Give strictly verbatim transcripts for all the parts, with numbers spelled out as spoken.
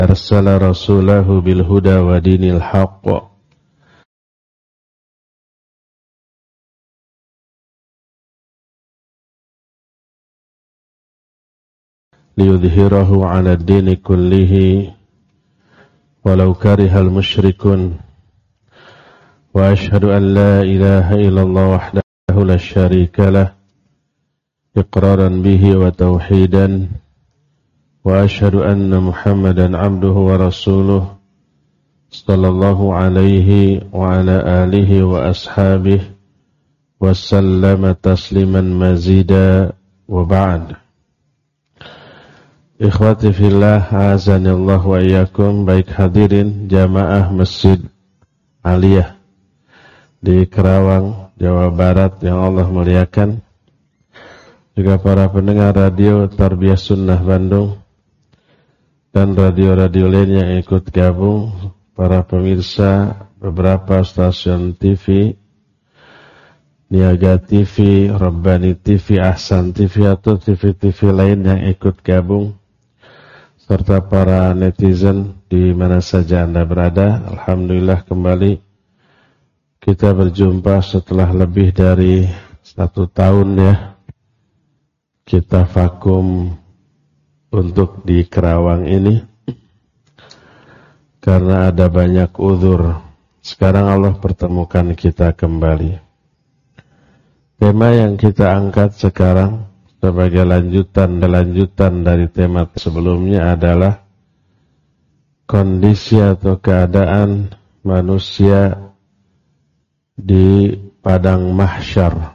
Arsala rasulahu bil huda wa dinil haqq liyudhhirahu 'ala ad-dini kullihi walau karihal musyrikun. Wa ashhadu an la ilaha illallah wahdahu la syarika lah iqraran bihi wa tauhidan. Wa ashhadu anna Muhammadan abduhu wa rasuluh sallallahu alaihi wa ala alihi wa ashabihi wa sallama tasliman mazida wa ba'd. Ikhwati fillah, azanillahu wa iyyakum. Baik hadirin jamaah Masjid Aliyah di Kerawang, Jawa Barat yang Allah muliakan, juga para pendengar radio Tarbiyah Sunnah Bandung dan radio-radio lain yang ikut gabung, para pemirsa beberapa stasiun T V, Niaga T V, Rabbani T V, Ahsan T V atau T V-T V lain yang ikut gabung, serta para netizen di mana saja Anda berada. Alhamdulillah kembali kita berjumpa setelah lebih dari satu tahun ya kita vakum untuk di Kerawang ini karena ada banyak uzur. Sekarang Allah pertemukan kita kembali. Tema yang kita angkat sekarang sebagai lanjutan lanjutan dari tema sebelumnya adalah kondisi atau keadaan manusia di padang mahsyar.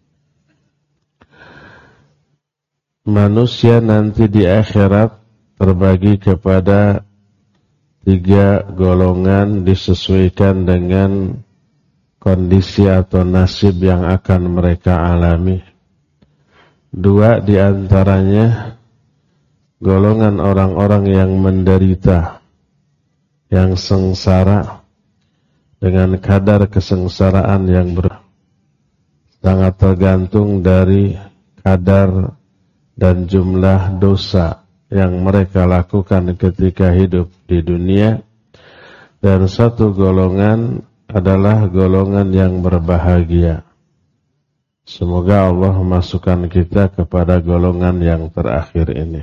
Manusia nanti di akhirat terbagi kepada tiga golongan disesuaikan dengan kondisi atau nasib yang akan mereka alami. Dua di antaranya golongan orang-orang yang menderita, yang sengsara dengan kadar kesengsaraan yang ber sangat tergantung dari kadar dan jumlah dosa yang mereka lakukan ketika hidup di dunia. Dan satu golongan adalah golongan yang berbahagia. Semoga Allah memasukkan kita kepada golongan yang terakhir ini.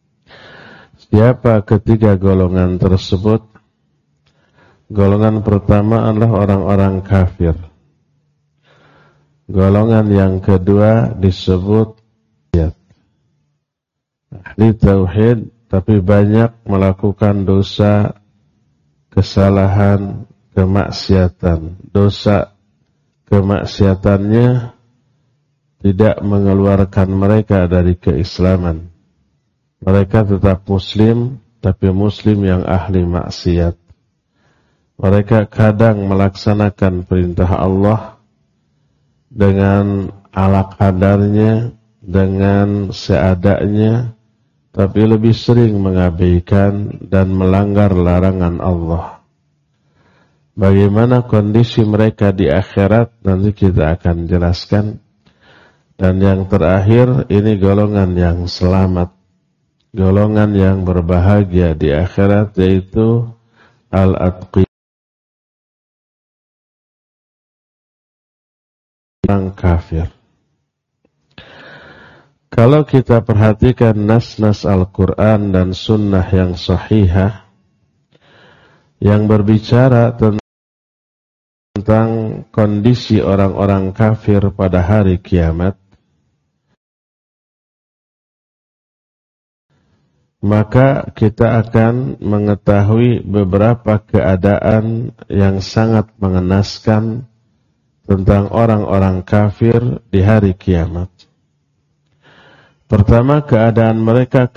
Siapa ketiga golongan tersebut? Golongan pertama adalah orang-orang kafir. Golongan yang kedua disebut ahli tauhid, tapi banyak melakukan dosa, kesalahan, kemaksiatan. Dosa kemaksiatannya tidak mengeluarkan mereka dari keislaman. Mereka tetap muslim, tapi muslim yang ahli maksiat. Mereka kadang melaksanakan perintah Allah dengan ala kadarnya, dengan seadanya, tapi lebih sering mengabaikan dan melanggar larangan Allah. Bagaimana kondisi mereka di akhirat nanti kita akan jelaskan. Dan yang terakhir ini golongan yang selamat, golongan yang berbahagia di akhirat, yaitu al-atqi, orang kafir. Kalau kita perhatikan nas-nas Al-Quran dan sunnah yang sahihah yang berbicara tentang kondisi orang-orang kafir pada hari kiamat, maka kita akan mengetahui beberapa keadaan yang sangat mengenaskan tentang orang-orang kafir di hari kiamat. Pertama, keadaan mereka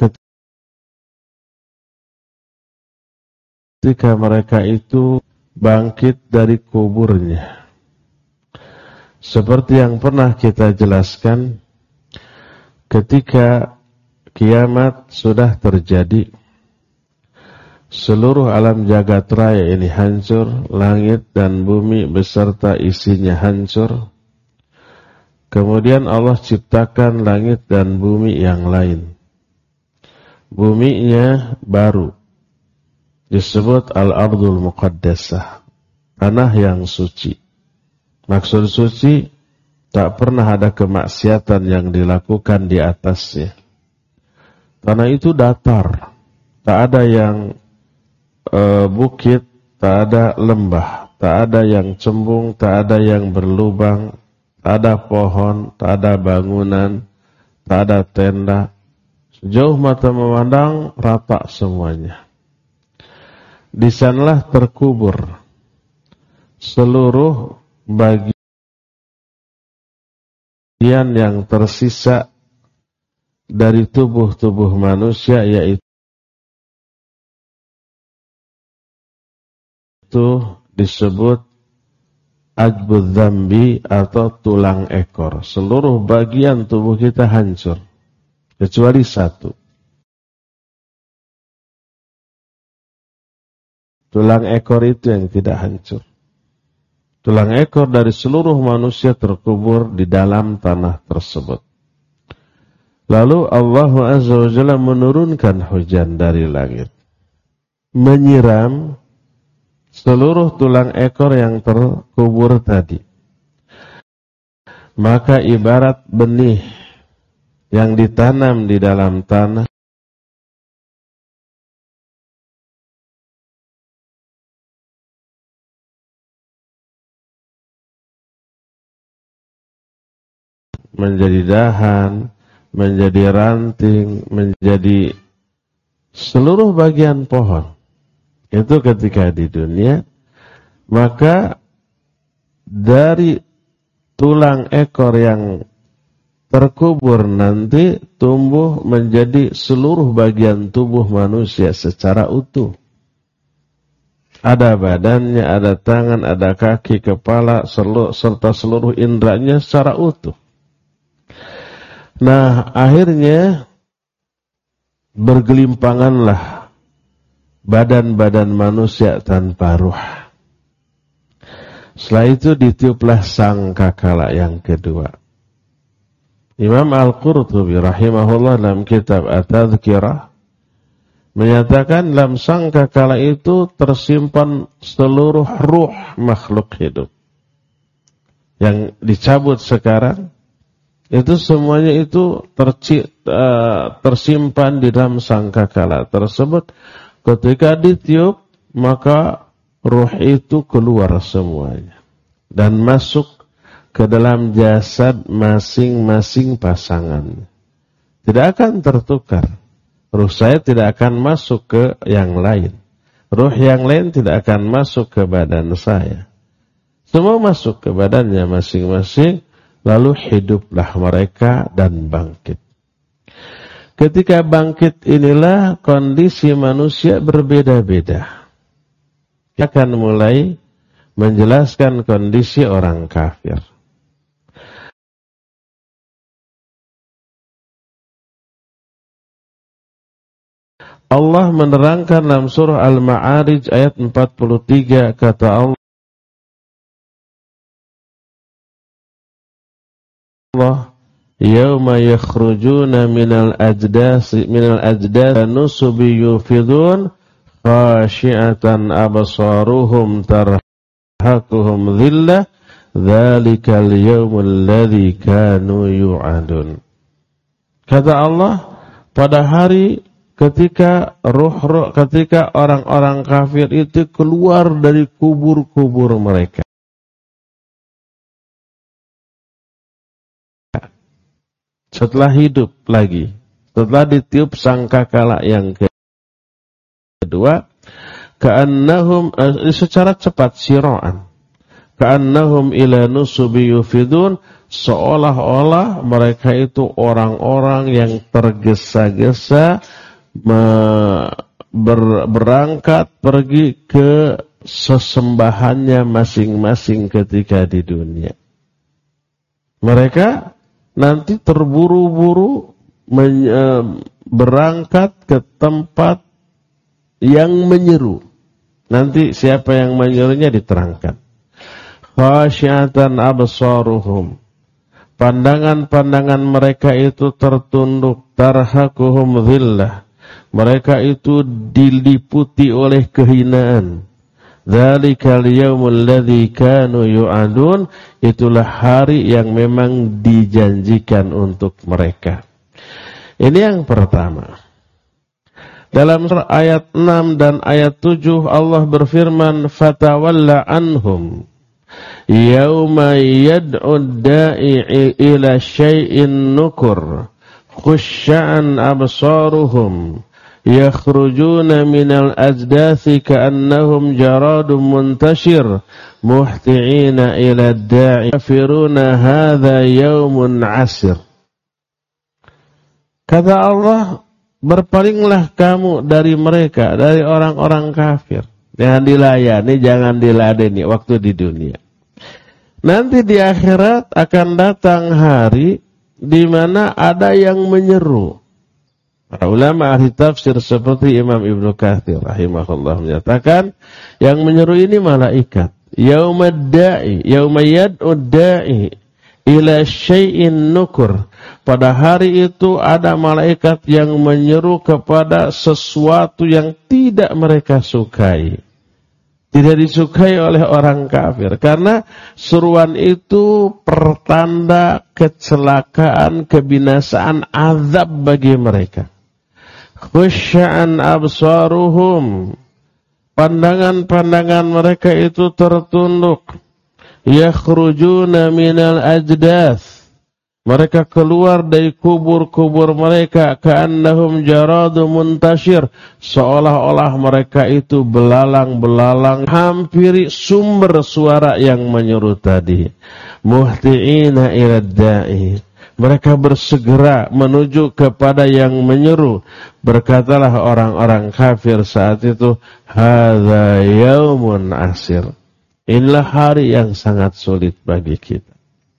ketika mereka itu bangkit dari kuburnya. Seperti yang pernah kita jelaskan, ketika kiamat sudah terjadi, seluruh alam jagat raya ini hancur, langit dan bumi beserta isinya hancur. Kemudian Allah ciptakan langit dan bumi yang lain. Buminya baru, disebut al-ardul muqaddasah, tanah yang suci. Maksud suci, tak pernah ada kemaksiatan yang dilakukan di atasnya. Tanah itu datar, tak ada yang e, bukit, tak ada lembah, tak ada yang cembung, tak ada yang berlubang, tak ada pohon, tak ada bangunan, tak ada tenda. Sejauh mata memandang, rata semuanya. Di sanalah terkubur seluruh bagian yang tersisa dari tubuh-tubuh manusia, yaitu disebut ajbud dzambi atau tulang ekor. Seluruh bagian tubuh kita hancur kecuali satu. Tulang ekor itu yang tidak hancur. Tulang ekor dari seluruh manusia terkubur di dalam tanah tersebut. Lalu Allah Azza wa Jalla menurunkan hujan dari langit, menyiram seluruh tulang ekor yang terkubur tadi. Maka ibarat benih yang ditanam di dalam tanah, menjadi dahan, menjadi ranting, menjadi seluruh bagian pohon. Itu ketika di dunia, maka dari tulang ekor yang terkubur nanti tumbuh menjadi seluruh bagian tubuh manusia secara utuh. Ada badannya, ada tangan, ada kaki, kepala, serta seluruh indranya secara utuh. Nah, akhirnya bergelimpanganlah badan-badan manusia tanpa ruh. Setelah itu ditiuplah sangkakala yang kedua. Imam Al-Qurtubi rahimahullah dalam kitab At-Tadhkirah menyatakan dalam sangkakala itu tersimpan seluruh ruh makhluk hidup. Yang dicabut sekarang, itu semuanya itu terci, uh, tersimpan di dalam sangkakala tersebut. Ketika ditiup, maka ruh itu keluar semuanya dan masuk ke dalam jasad masing-masing pasangan. Tidak akan tertukar. Ruh saya tidak akan masuk ke yang lain. Ruh yang lain tidak akan masuk ke badan saya. Semua masuk ke badannya masing-masing. Lalu hiduplah mereka dan bangkit. Ketika bangkit inilah kondisi manusia berbeda-beda. Akan mulai menjelaskan kondisi orang kafir. Allah menerangkan dalam surah Al-Ma'arij ayat empat puluh tiga, kata Allah, Allah yauma yakhrujuna minal ajdasi minal ajdasi nusubi yufidun khashi'atan absaruhum tarhaquhum dhillah dzalikal yaumul ladzi kanu yu'adun. Kata Allah, pada hari ketika ruh-ruh ketika orang-orang kafir itu keluar dari kubur-kubur mereka, setelah hidup lagi, setelah ditiup sangkakala yang kedua, ka'annahum secara cepat sira'an, ka'annahum ila nusubi yufidun, seolah-olah mereka itu orang-orang yang tergesa-gesa ber, berangkat pergi ke sesembahannya masing-masing ketika di dunia. Mereka nanti terburu-buru men, e, berangkat ke tempat yang menyeru. Nanti siapa yang menyerunya diterangkan. Khasyiatan absaruhum, pandangan-pandangan mereka itu tertunduk, tarhaquhum dhillah, Mereka itu diliputi oleh kehinaan. Dzalikal yaumul ladzi kanu yu'adun, itulah hari yang memang dijanjikan untuk mereka. Ini yang pertama. Dalam surah ayat enam dan ayat tujuh Allah berfirman, fatawalla anhum yauma yad'u da'i ila syai'in nukur khusya'an absaruhum yakhrujuna minal ajdathi ka'annahum jaradun muntashir muhti'ina ila da'i kafiruna hadha yaumun asir. Kata Allah, berpalinglah kamu dari mereka, dari orang-orang kafir. Jangan dilayani, jangan diladeni waktu di dunia. Nanti di akhirat akan datang hari di mana ada yang menyeru. Para ulama ahli tafsir seperti Imam Ibnu Katsir rahimahullah menyatakan yang menyeru ini malaikat. Yaumad da'i, yauma yad'u da'i ila syai'in nukur. Pada hari itu ada malaikat yang menyeru kepada sesuatu yang tidak mereka sukai. Tidak disukai oleh orang kafir. Karena seruan itu pertanda kecelakaan, kebinasaan, azab bagi mereka. Khusya'an absaruhum. Pandangan-pandangan mereka itu tertunduk. Yakhrujuna minal ajdath. Mereka keluar dari kubur-kubur mereka, ka'annahum jaradun muntashir, seolah-olah mereka itu belalang-belalang hampiri sumber suara yang menyeru tadi. Muhti'ina ila da'i. Mereka bersegera menuju kepada yang menyeru. Berkatalah orang-orang kafir saat itu, hadza yaumun asir. Inilah hari yang sangat sulit bagi kita.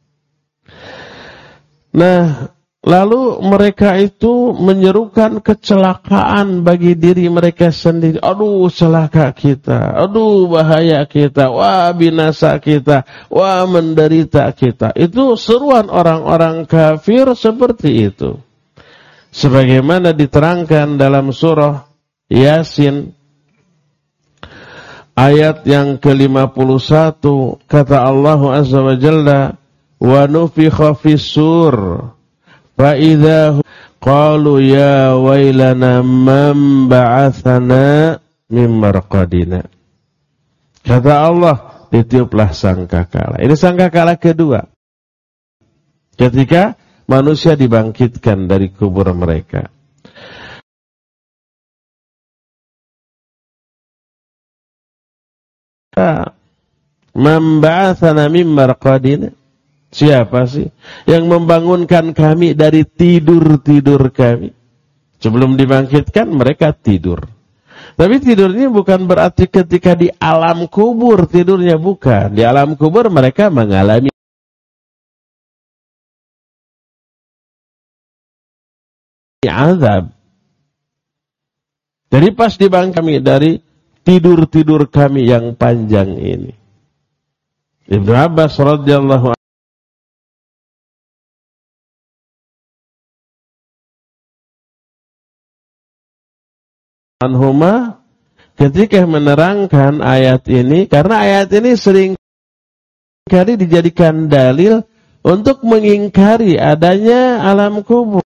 Nah, lalu mereka itu menyerukan kecelakaan bagi diri mereka sendiri. Aduh, celaka kita. Aduh, bahaya kita. Wah, binasa kita. Wah, menderita kita. Itu seruan orang-orang kafir seperti itu. Sebagaimana diterangkan dalam surah Yasin ayat yang ke lima puluh satu, kata Allah Azza wa Jalla, wa nufikha fis-sur fa idza qalu ya wailana man ba'athana min marqadina. Kata Allah, ditiuplah sangkakala. Ini sangkakala kedua. Ketika manusia dibangkitkan dari kubur mereka. Man ba'athana min marqadina. Siapa sih yang membangunkan kami dari tidur-tidur kami? Sebelum dibangkitkan mereka tidur. Tapi tidurnya bukan berarti ketika di alam kubur tidurnya, bukan. Di alam kubur mereka mengalami azab. Jadi pas dibangkitkan kami dari tidur-tidur kami yang panjang ini. Ibnu Abbas radhiyallahu anhuma ketika menerangkan ayat ini, karena ayat ini sering kali dijadikan dalil untuk mengingkari adanya alam kubur.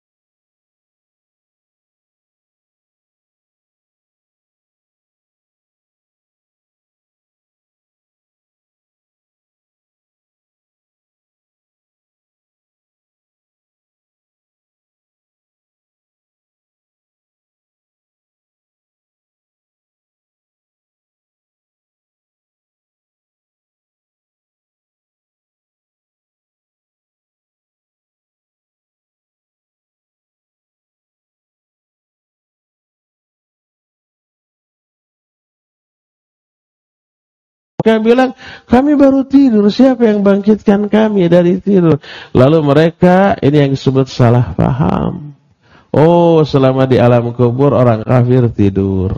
Kami bilang, kami baru tidur, siapa yang bangkitkan kami dari tidur? Lalu mereka, ini yang disebut salah paham. Oh, selama di alam kubur orang kafir tidur.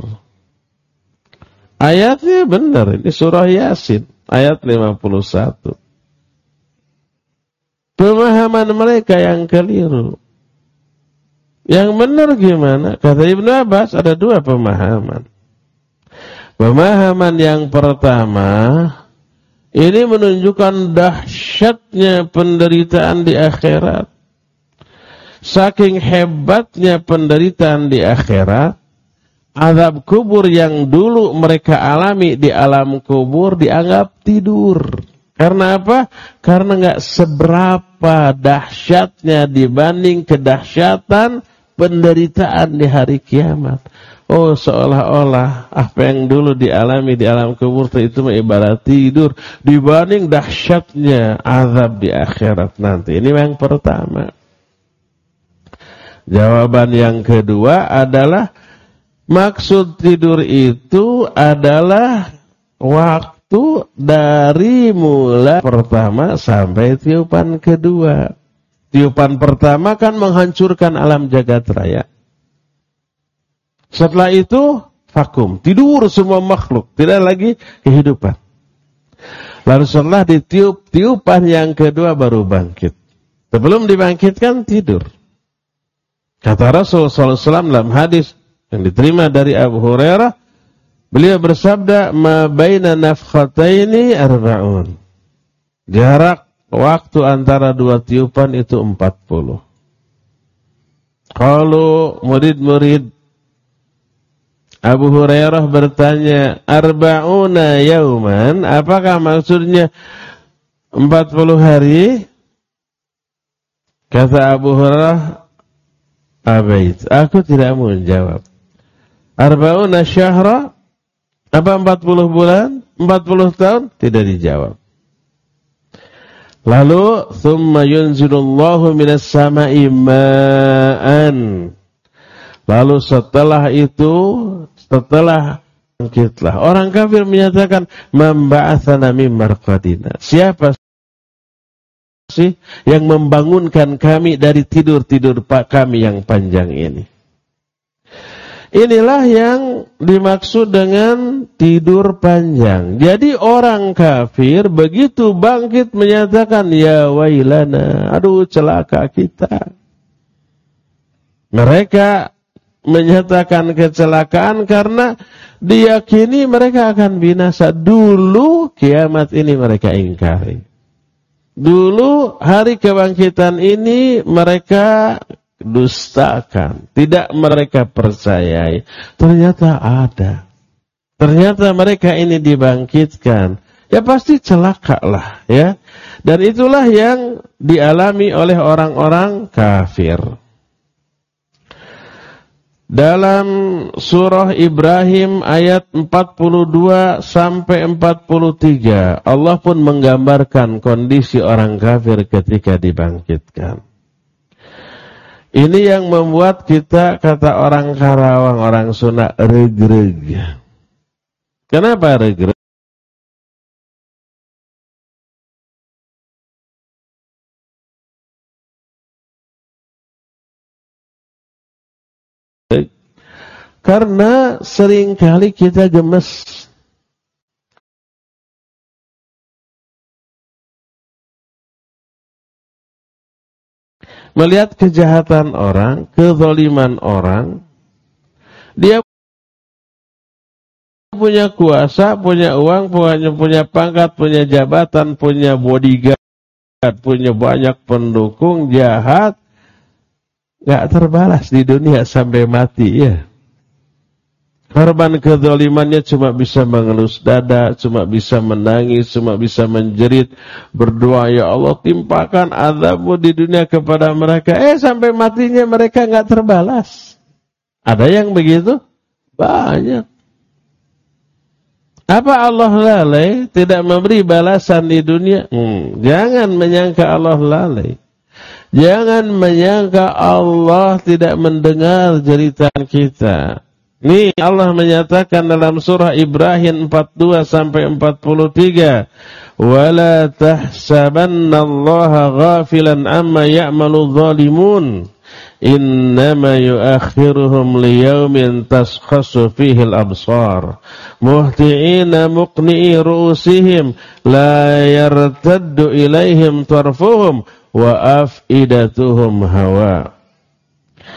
Ayatnya benar, ini surah Yasin, ayat lima puluh satu. Pemahaman mereka yang keliru. Yang benar gimana? Kata Ibnu Abbas ada dua pemahaman. Pemahaman yang pertama, ini menunjukkan dahsyatnya penderitaan di akhirat. Saking hebatnya penderitaan di akhirat, azab kubur yang dulu mereka alami di alam kubur dianggap tidur. Karena apa? Karena nggak seberapa dahsyatnya dibanding kedahsyatan penderitaan di hari kiamat. Oh, seolah-olah apa yang dulu dialami di alam kubur itu ibarat tidur dibanding dahsyatnya azab di akhirat nanti. Ini yang pertama. Jawaban yang kedua adalah maksud tidur itu adalah waktu dari mulai pertama sampai tiupan kedua. Tiupan pertama kan menghancurkan alam jagat raya. Setelah itu vakum, tidur semua makhluk, tidak lagi kehidupan. Lalu setelah ditiup tiupan yang kedua baru bangkit. Sebelum dibangkitkan tidur. Kata Rasulullah sallallahu alaihi wasallam dalam hadis yang diterima dari Abu Hurairah, beliau bersabda, "Ma baina nafkhataini arba'un." Jarak waktu antara dua tiupan itu empat puluh. Kalau murid-murid Abu Hurairah bertanya, arba'una yauman, apakah maksudnya empat puluh hari? Kata Abu Hurairah, abait, aku tidak mau menjawab. Arba'una syahra, apa empat puluh bulan? empat puluh tahun? Tidak dijawab. Lalu thumma yunzilullahu minas sama'i ma'an. Lalu setelah itu, setelah bangkitlah. Orang kafir menyatakan memba'atsana mim marqadina. Siapa sih yang membangunkan kami dari tidur-tidur kami yang panjang ini? Inilah yang dimaksud dengan tidur panjang. Jadi orang kafir begitu bangkit menyatakan, ya wailana, aduh celaka kita. Mereka menyatakan kecelakaan karena diyakini mereka akan binasa. Dulu kiamat ini mereka ingkari. Dulu hari kebangkitan ini mereka dustakan, tidak mereka percayai. Ternyata ada. Ternyata mereka ini dibangkitkan. Ya pasti celakalah, ya. Dan itulah yang dialami oleh orang-orang kafir. Dalam surah Ibrahim ayat empat puluh dua sampai empat puluh tiga, Allah pun menggambarkan kondisi orang kafir ketika dibangkitkan. Ini yang membuat kita, kata orang Karawang, orang Sunda, regreg. Kenapa regreg? Karena seringkali kita gemes. Melihat kejahatan orang, kezaliman orang, dia punya kuasa, punya uang, punya, punya pangkat, punya jabatan, punya bodyguard, punya banyak pendukung, jahat, gak terbalas di dunia sampai mati, ya. Korban kezalimannya cuma bisa mengelus dada, cuma bisa menangis, cuma bisa menjerit, berdoa, ya Allah timpakan azabmu di dunia kepada mereka. Eh sampai matinya mereka nggak terbalas. Ada yang begitu? Banyak. Apa Allah lalai tidak memberi balasan di dunia? Hmm, jangan menyangka Allah lalai. Jangan menyangka Allah tidak mendengar jeritan kita. Nih Allah menyatakan dalam surah Ibrahim empat puluh dua sampai empat puluh tiga, "Wala tahsabannallaha ghafilan amma ya'malu dhalimun, innama yuakhiruhum liyaumin taskhasu fihi al-absar, muhti'ina muqni'i ru'usihim, la yartaddu ilaihim tarfuhum wa af'idatuhum hawa."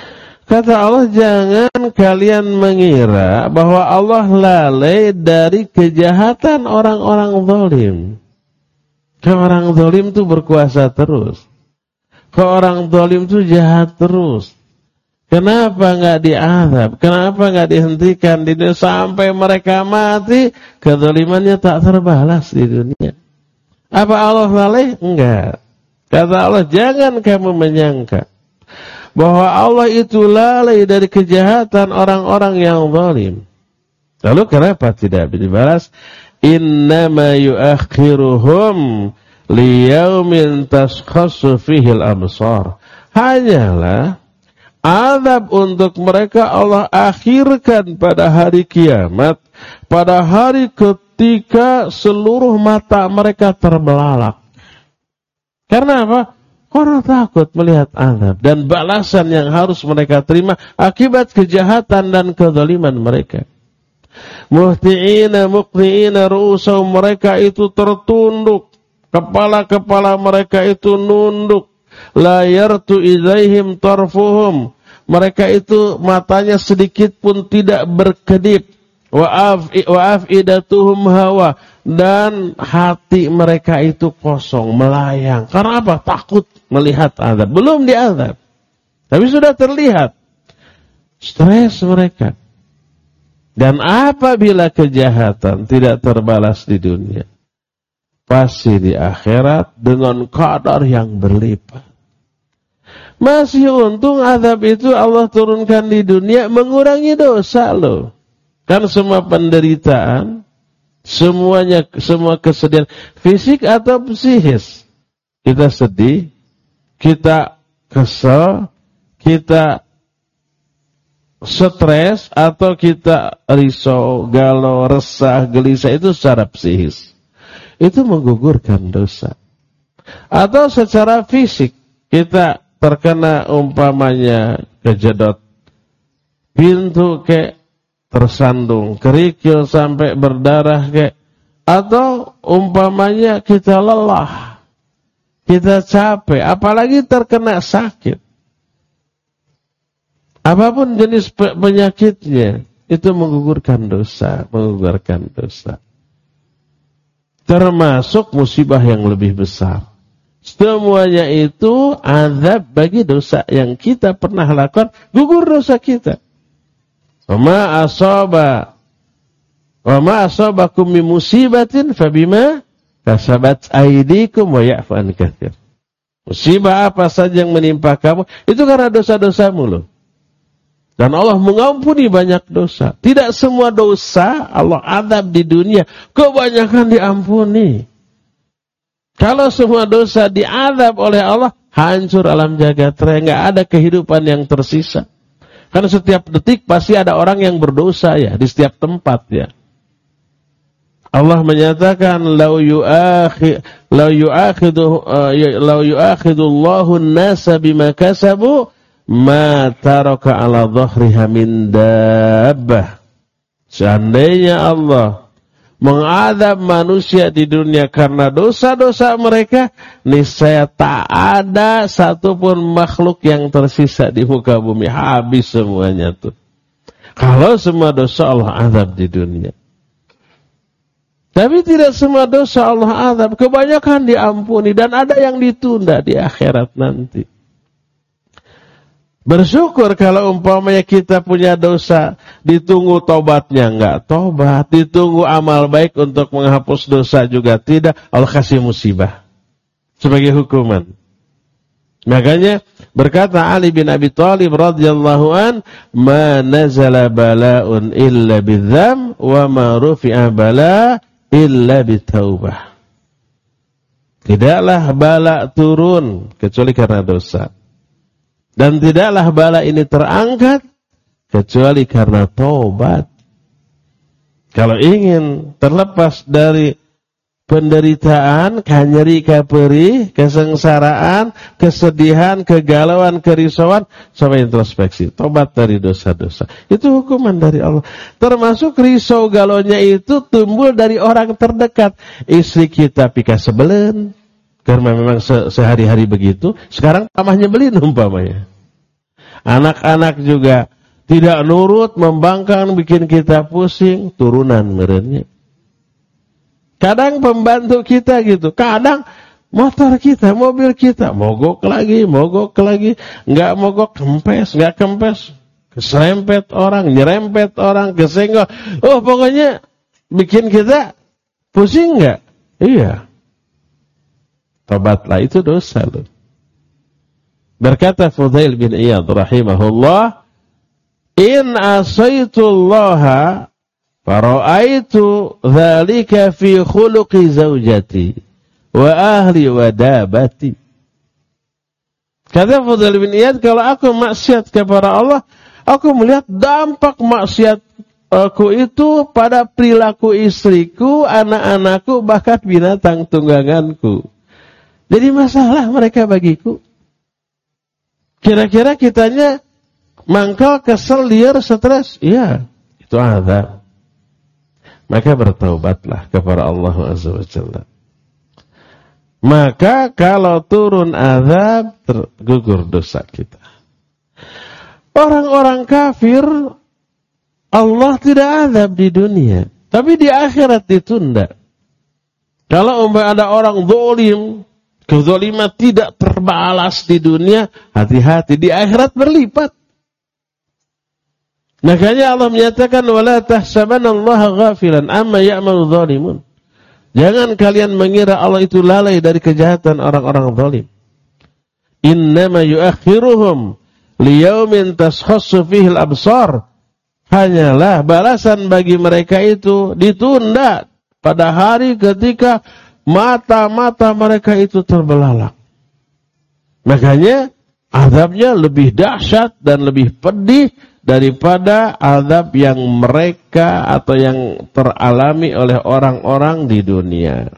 Kata Allah, jangan kalian mengira bahwa Allah lalai dari kejahatan orang-orang zalim. Ke orang zalim itu berkuasa terus. Ke orang zalim itu jahat terus. Kenapa nggak diazab? Kenapa nggak dihentikan di dunia sampai mereka mati? Kezalimannya tak terbalas di dunia. Apa Allah lalai? Enggak. Kata Allah, jangan kamu menyangka bahwa Allah itu lalai dari kejahatan orang-orang yang zalim. Lalu kenapa tidak dibalas? Innama yuakhiruhum liyaumin tashkhassu fihi al-absar. Hanyalah azab untuk mereka Allah akhirkan pada hari kiamat, pada hari ketika seluruh mata mereka terbelalak. Karena apa? Orang takut melihat azab dan balasan yang harus mereka terima akibat kejahatan dan kezaliman mereka. Muhti'ina muqni'ina ru'usahum, mereka itu tertunduk, kepala-kepala mereka itu nunduk. La yartu ilaihim tarfuhum, mereka itu matanya sedikit pun tidak berkedip. Wa afidatuhum hawa, dan hati mereka itu kosong, melayang. Karena apa? Takut melihat azab. Belum diazab, tapi sudah terlihat stres mereka. Dan apabila kejahatan tidak terbalas di dunia, pasti di akhirat dengan kadar yang berlipat. Masih untung azab itu Allah turunkan di dunia mengurangi dosa loh. Kan semua penderitaan, semuanya, semua kesedihan fisik atau psikis, kita sedih, kita kesel, kita stres, atau kita risau, galau, resah, gelisah, itu secara psikis. Itu menggugurkan dosa. Atau secara fisik, kita terkena umpamanya kejedot pintu kayak tersandung, kerikil sampai berdarah kayak, atau umpamanya kita lelah, kita capek, apalagi terkena sakit. Apapun jenis penyakitnya, itu menggugurkan dosa, menggugurkan dosa. Termasuk musibah yang lebih besar. Semuanya itu azab bagi dosa yang kita pernah lakukan, gugur dosa kita. Wa ma asaba wa ma asabakum min musibatin fabima kasabat aydikum wa ya'fu an katsir. Musibah apa saja yang menimpa kamu itu karena dosa-dosamu loh. Dan Allah mengampuni banyak dosa. Tidak semua dosa Allah azab di dunia, kebanyakan diampuni. Kalau semua dosa diazab oleh Allah, hancur alam jagat raya, enggak ada kehidupan yang tersisa. Karena setiap detik pasti ada orang yang berdosa ya, di setiap tempat ya. Allah menyatakan lau yu'akhid lau yu'akhidu uh, lau yu'akhidullahu an-nasa bima kasabu ma taraka 'ala dhahriha min dabbah. Seandainya Allah mengadab manusia di dunia karena dosa-dosa mereka, niscaya tak ada satupun makhluk yang tersisa di muka bumi. Habis semuanya tuh. Kalau semua dosa Allah azab di dunia. Tapi tidak semua dosa Allah azab. Kebanyakan diampuni dan ada yang ditunda di akhirat nanti. Bersyukur kalau umpamanya kita punya dosa, ditunggu tobatnya enggak tobat, ditunggu amal baik untuk menghapus dosa juga tidak, Allah kasih musibah sebagai hukuman. Makanya berkata Ali bin Abi Thalib radhiyallahu an, "Ma nazala bala'un illa bidzam wa ma rufi'a bala illa bitaubah." Tidaklah bala turun kecuali karena dosa. Dan tidaklah bala ini terangkat kecuali karena taubat. Kalau ingin terlepas dari penderitaan, kanyeri kaperi, kesengsaraan, kesedihan, kegalauan, kerisauan, coba introspeksi, tobat dari dosa-dosa. Itu hukuman dari Allah. Termasuk risau galaunya itu timbul dari orang terdekat. Istri kita pika sebelen, karena memang se- sehari-hari begitu. Sekarang tambah nyebelin umpamanya. Anak-anak juga tidak nurut, membangkang, bikin kita pusing, turunan merenya. Kadang pembantu kita gitu, kadang motor kita, mobil kita, mogok lagi, mogok lagi, nggak mogok, kempes, nggak kempes, keserempet orang, nyerempet orang, kesenggol. Oh pokoknya bikin kita pusing nggak? Iya. Tobatlah, itu dosa loh. Berkata Fudail bin Iyad rahimahullah, in asaitullaha fara'aitu dzalika fi khuluqi zaujati wa ahli wa dabati. Kata Fudail bin Iyad, kalau aku maksiat kepada Allah, aku melihat dampak maksiat aku itu pada perilaku istriku, anak-anakku, bahkan binatang tungganganku. Jadi masalah mereka bagiku. Kira-kira kitanya mangkal, kesel, liar, stres? Iya, itu azab. Maka bertaubatlah kepada Allah Azza wa Jalla. Maka kalau turun azab, tergugur dosa kita. Orang-orang kafir, Allah tidak azab di dunia, tapi di akhirat ditunda. Kalau umpama ada orang zalim, kezaliman tidak terbalas di dunia, hati-hati, di akhirat berlipat. Makanya Allah menyatakan, wala tahsabanallaha ghafilan amma ya'malu zalimun. Jangan kalian mengira Allah itu lalai dari kejahatan orang-orang zalim. Innama yuakhiruhum liyaumin tashkhassu fihi al-absar. Hanyalah balasan bagi mereka itu ditunda pada hari ketika mata-mata mereka itu terbelalak. Makanya azabnya lebih dahsyat dan lebih pedih daripada azab yang mereka atau yang teralami oleh orang-orang di dunia.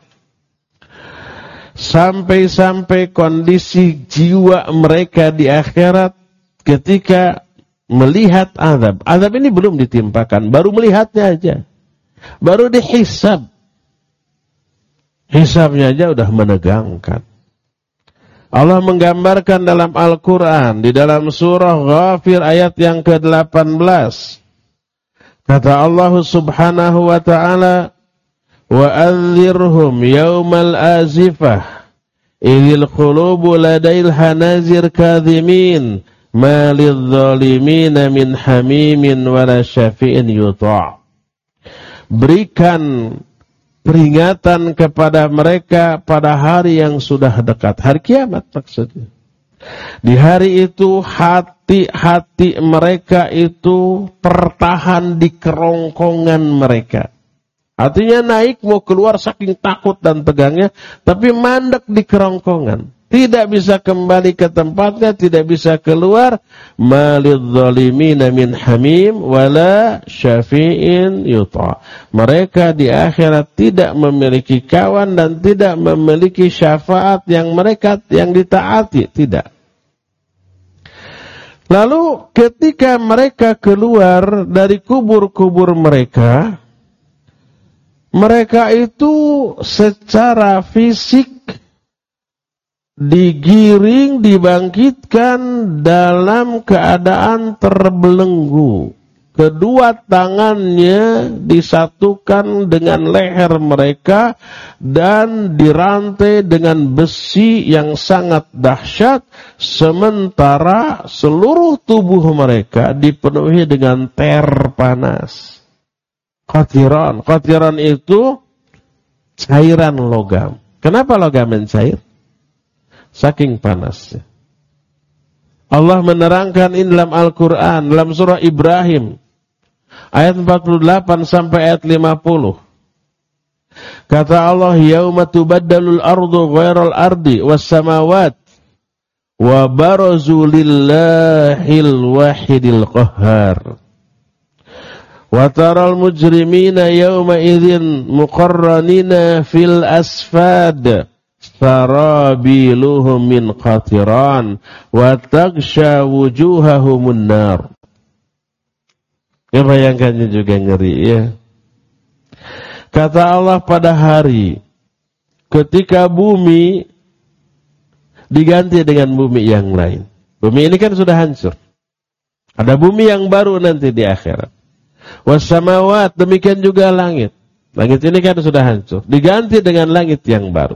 Sampai-sampai kondisi jiwa mereka di akhirat ketika melihat azab. Azab ini belum ditimpakan, baru melihatnya aja. Baru dihisab. Hisabnya aja udah menegangkan. Allah menggambarkan dalam Al-Quran, di dalam surah Ghafir ayat yang ke delapan belas. Kata Allah subhanahu wa ta'ala, وَأَذِّرْهُمْ يَوْمَ الْآزِفَةِ إِذِ الْقُلُوبُ لَدَيْ الْحَنَاجِرِ كَاظِمِينَ مَا لِلظَّالِمِينَ مِنْ حَمِيمٍ وَلَا شَفِيعٍ يُطَاعُ. Berikan peringatan kepada mereka pada hari yang sudah dekat. Hari kiamat maksudnya. Di hari itu hati-hati mereka itu tertahan di kerongkongan mereka. Artinya naik mau keluar saking takut dan tegangnya, tapi mandek di kerongkongan. Tidak bisa kembali ke tempatnya, tidak bisa keluar. Malidzalimina min hamim wala syafi'in yuta. Mereka di akhirat tidak memiliki kawan dan tidak memiliki syafaat yang mereka yang ditaati, tidak. Lalu ketika mereka keluar dari kubur-kubur mereka, mereka itu secara fisik digiring, dibangkitkan dalam keadaan terbelenggu. Kedua tangannya disatukan dengan leher mereka dan dirantai dengan besi yang sangat dahsyat, sementara seluruh tubuh mereka dipenuhi dengan ter panas. Qatiran, qatiran itu cairan logam. Kenapa logam mencair? Saking panasnya. Allah menerangkan ini dalam Al-Quran, dalam surah Ibrahim, ayat empat puluh delapan sampai ayat lima puluh. Kata Allah, yauma tubaddalul ardu ghairal ardi was samawat wa barazu lillahil wahidil qahhar. Wa taral mujrimina yawma idzin muqarranina fil asfad sarabiluhum min qatiran wa taghsha wujuhahumun nar. Ya, bayangkannya juga ngeri ya. Kata Allah, pada hari ketika bumi diganti dengan bumi yang lain. Bumi ini kan sudah hancur. Ada bumi yang baru nanti di akhirat. Wassamawat, demikian juga langit. Langit ini kan sudah hancur, diganti dengan langit yang baru.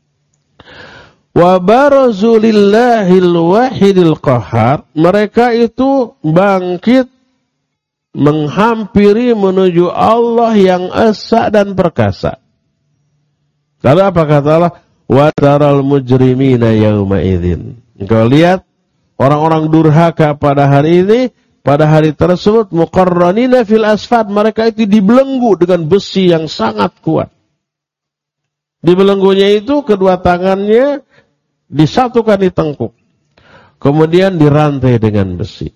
Wa barazu lillahil wahidil qahar, mereka itu bangkit menghampiri menuju Allah yang esa dan perkasa. Lalu apa kata Allah? Wa taral mujrimina yauma idzin. Engkau lihat orang-orang durhaka pada hari ini, pada hari tersebut muqarranina fil asfad, mereka itu dibelenggu dengan besi yang sangat kuat. Di belenggunya itu kedua tangannya disatukan di tengkuk, kemudian dirantai dengan besi.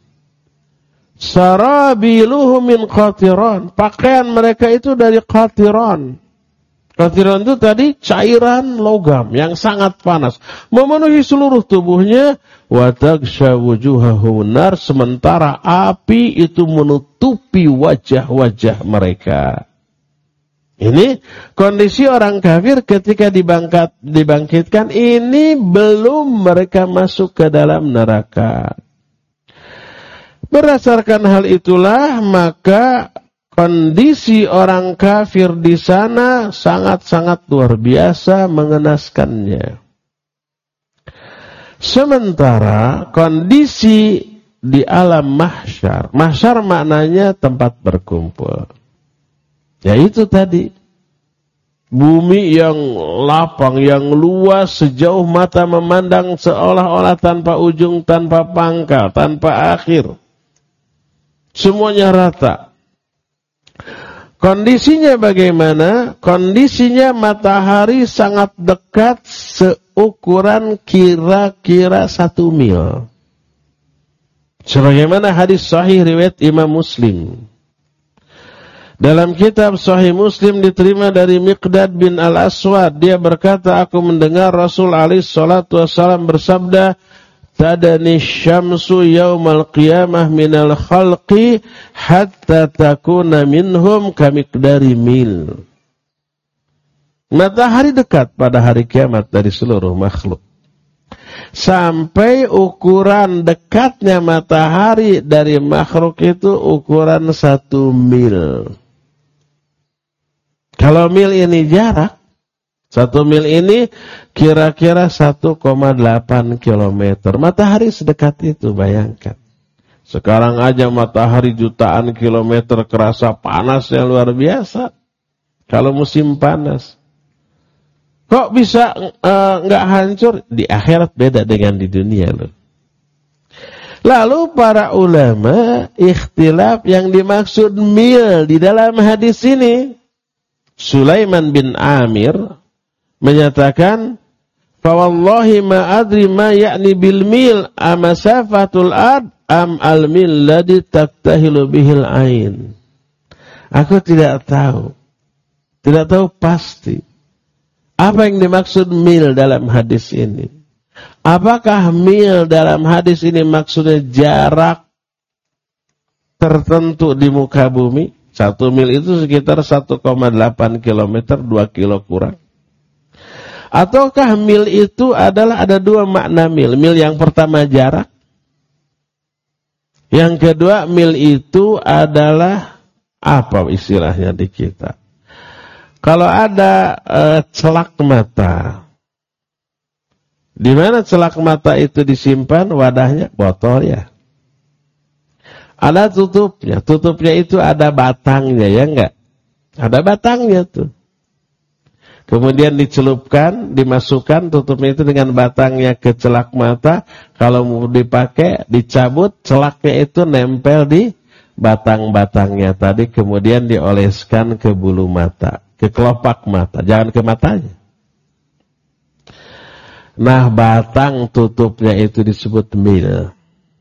Sarabiluhum min qatiran, pakaian mereka itu dari qatiran. Qatiran itu tadi cairan logam yang sangat panas, memenuhi seluruh tubuhnya. Wa tagsha wujuhahum nar, sementara api itu menutupi wajah-wajah mereka. Ini kondisi orang kafir ketika dibangkat, dibangkitkan, ini belum mereka masuk ke dalam neraka. Berdasarkan hal itulah, maka kondisi orang kafir di sana sangat-sangat luar biasa mengenaskannya. Sementara kondisi di alam mahsyar, mahsyar maknanya tempat berkumpul. Ya itu tadi, bumi yang lapang, yang luas, sejauh mata memandang, seolah-olah tanpa ujung, tanpa pangkal, tanpa akhir. Semuanya rata. Kondisinya bagaimana? Kondisinya matahari sangat dekat, seukuran kira-kira satu mil. Sebagaimana hadis sahih riwayat Imam Muslim. Dalam kitab Sahih Muslim diterima dari Miqdad bin Al-Aswad, dia berkata, aku mendengar Rasul alaihi salatu wassalam bersabda, tadani syamsu yaumal qiyamah minal khalqi hatta takuna minhum kamiqdari mil. Matahari dekat pada hari kiamat dari seluruh makhluk, sampai ukuran dekatnya matahari dari makhluk itu ukuran satu mil. Kalau mil ini jarak, satu mil ini kira-kira satu koma delapan kilometer. Matahari sedekat itu, bayangkan. Sekarang aja matahari jutaan kilometer kerasa panasnya luar biasa. Kalau musim panas. Kok bisa nggak uh, hancur? Di akhirat beda dengan di dunia loh. Lalu para ulama ikhtilaf yang dimaksud mil di dalam hadis ini. Sulaiman bin Amir menyatakan, fawallahi ma adri ma ya'ni bil mil amasafatul ad am al mil ladzi taktahilu bihil ain. Aku tidak tahu. Tidak tahu pasti apa yang dimaksud mil dalam hadis ini. Apakah mil dalam hadis ini maksudnya jarak tertentu di muka bumi? Satu mil itu sekitar satu koma delapan kilometer, dua kilo kurang. Ataukah mil itu adalah, ada dua makna mil. Mil yang pertama jarak. Yang kedua mil itu adalah apa istilahnya di kita? Kalau ada e, celak mata. Di mana celak mata itu disimpan? Wadahnya botol ya. Ada tutupnya. Tutupnya itu ada batangnya, ya enggak? Ada batangnya tuh. Kemudian dicelupkan, dimasukkan tutupnya itu dengan batangnya ke celak mata. Kalau mau dipakai, dicabut, celaknya itu nempel di batang-batangnya tadi. Kemudian dioleskan ke bulu mata, ke kelopak mata. Jangan ke matanya. Nah, batang tutupnya itu disebut mil.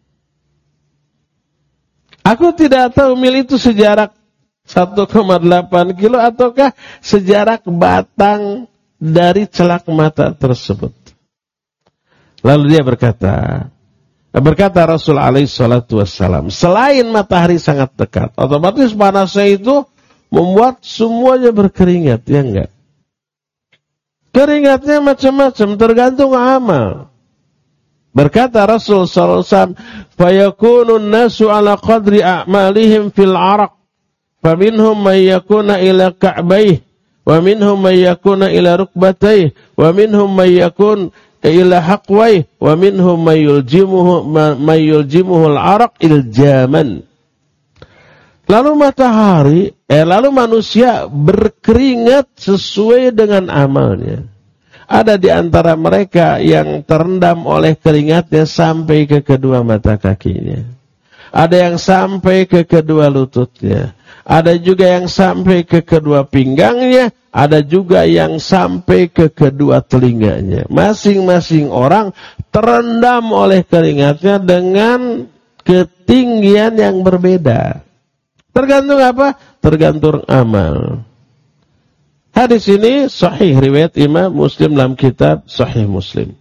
Aku tidak tahu mil itu sejarak satu koma delapan kilo ataukah sejarak batang dari celak mata tersebut. Lalu dia berkata, berkata Rasul alaihi salatu wassalam, selain matahari sangat dekat, otomatis panasnya itu membuat semuanya berkeringat, ya enggak? Keringatnya macam-macam, tergantung amal. Berkata Rasul sallallahu alaihi wasallam, "Fayakunun nasu ala qadri a'malihim fil 'araq, faminhum man yakuna ila ka'bayhi, wa minhum man yakuna ila rukbatayhi, wa minhum man yakun ila haqwayhi, wa minhum man yuljimuhu man yuljimuhu al-'araq iljaman." Lalu matahari, eh lalu manusia berkeringat sesuai dengan amalnya. Ada di antara mereka yang terendam oleh keringatnya sampai ke kedua mata kakinya. Ada yang sampai ke kedua lututnya. Ada juga yang sampai ke kedua pinggangnya. Ada juga yang sampai ke kedua telinganya. Masing-masing orang terendam oleh keringatnya dengan ketinggian yang berbeda. Tergantung apa? Tergantung amal. Hadis ini sahih riwayat Imam Muslim dalam kitab Sahih Muslim.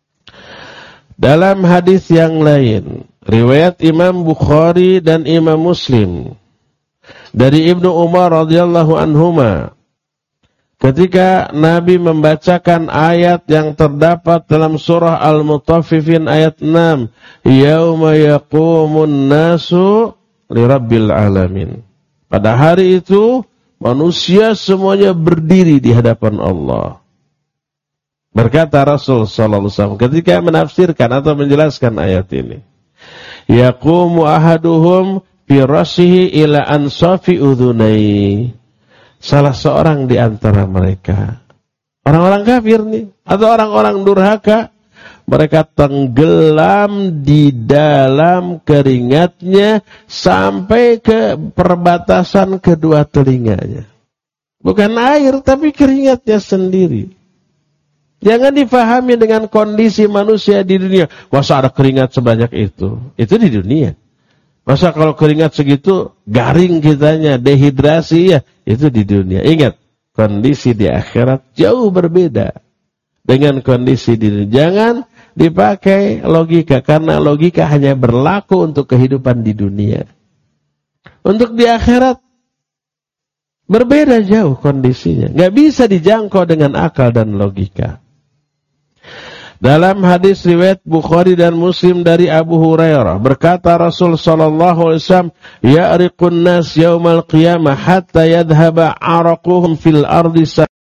Dalam hadis yang lain, riwayat Imam Bukhari dan Imam Muslim dari Ibnu Umar radhiyallahu anhuma, ketika Nabi membacakan ayat yang terdapat dalam surah Al-Mutaffifin ayat enam, yauma yaqumun nasu lirabbil alamin. Pada hari itu manusia semuanya berdiri di hadapan Allah. Berkata Rasul sallallahu alaihi wasallam ketika menafsirkan atau menjelaskan ayat ini, yaqumu ahaduhum fi rasihi ila ansafi udhunai. Salah seorang di antara mereka, orang-orang kafir nih, atau orang-orang durhaka, mereka tenggelam di dalam keringatnya sampai ke perbatasan kedua telinganya. Bukan air, tapi keringatnya sendiri. Jangan difahami dengan kondisi manusia di dunia. Masa ada keringat sebanyak itu? Itu di dunia. Masa kalau keringat segitu, garing kitanya, dehidrasi ya, itu di dunia. Ingat, kondisi di akhirat jauh berbeda dengan kondisi di dunia. Jangan dipakai logika, karena logika hanya berlaku untuk kehidupan di dunia. Untuk di akhirat berbeda jauh kondisinya. Nggak bisa dijangkau dengan akal dan logika. Dalam hadis riwayat Bukhari dan Muslim dari Abu Hurairah, berkata Rasul sallallahu alaihi wasallam, ya'riqun nas yaumal qiyamah hatta yadhhaba 'araquhum fil ardi.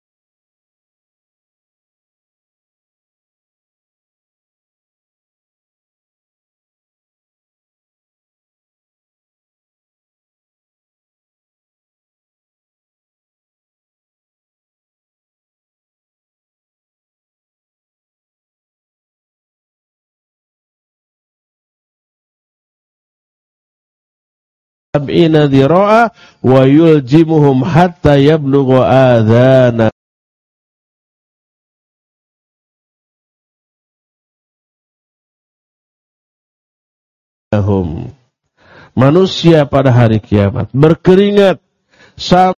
sab'ina dhira'a wa yuljimuhum hatta yablughu adhana. Manusia pada hari kiamat berkeringat sampai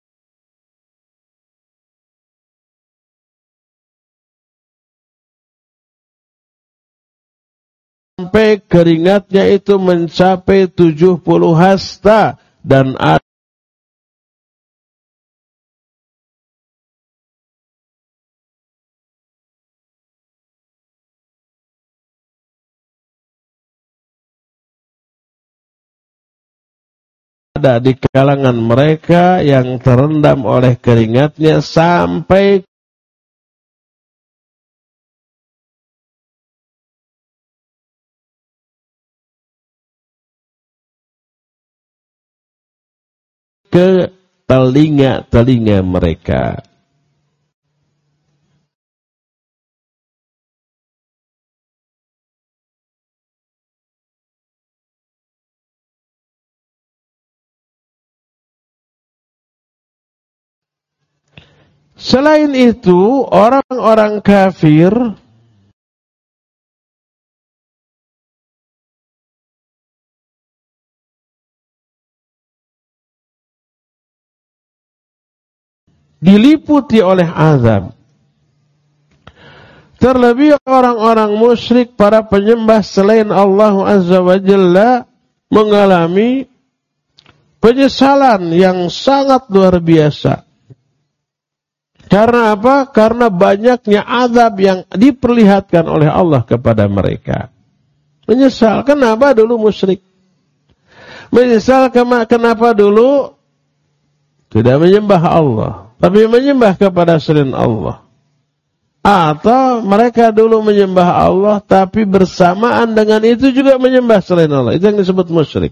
sampai keringatnya itu mencapai tujuh puluh hasta, dan ada ada di kalangan mereka yang terendam oleh keringatnya sampai ke telinga-telinga mereka. Selain itu, orang-orang kafir diliputi oleh azab. Terlebih orang-orang musyrik, para penyembah selain Allah Azza wa Jalla, mengalami penyesalan yang sangat luar biasa. Karena apa? Karena banyaknya azab yang diperlihatkan oleh Allah kepada mereka. Menyesal. Kenapa dulu musyrik? Menyesal kenapa dulu tidak menyembah Allah, tapi menyembah kepada selain Allah. Atau mereka dulu menyembah Allah, tapi bersamaan dengan itu juga menyembah selain Allah. Itu yang disebut musyrik.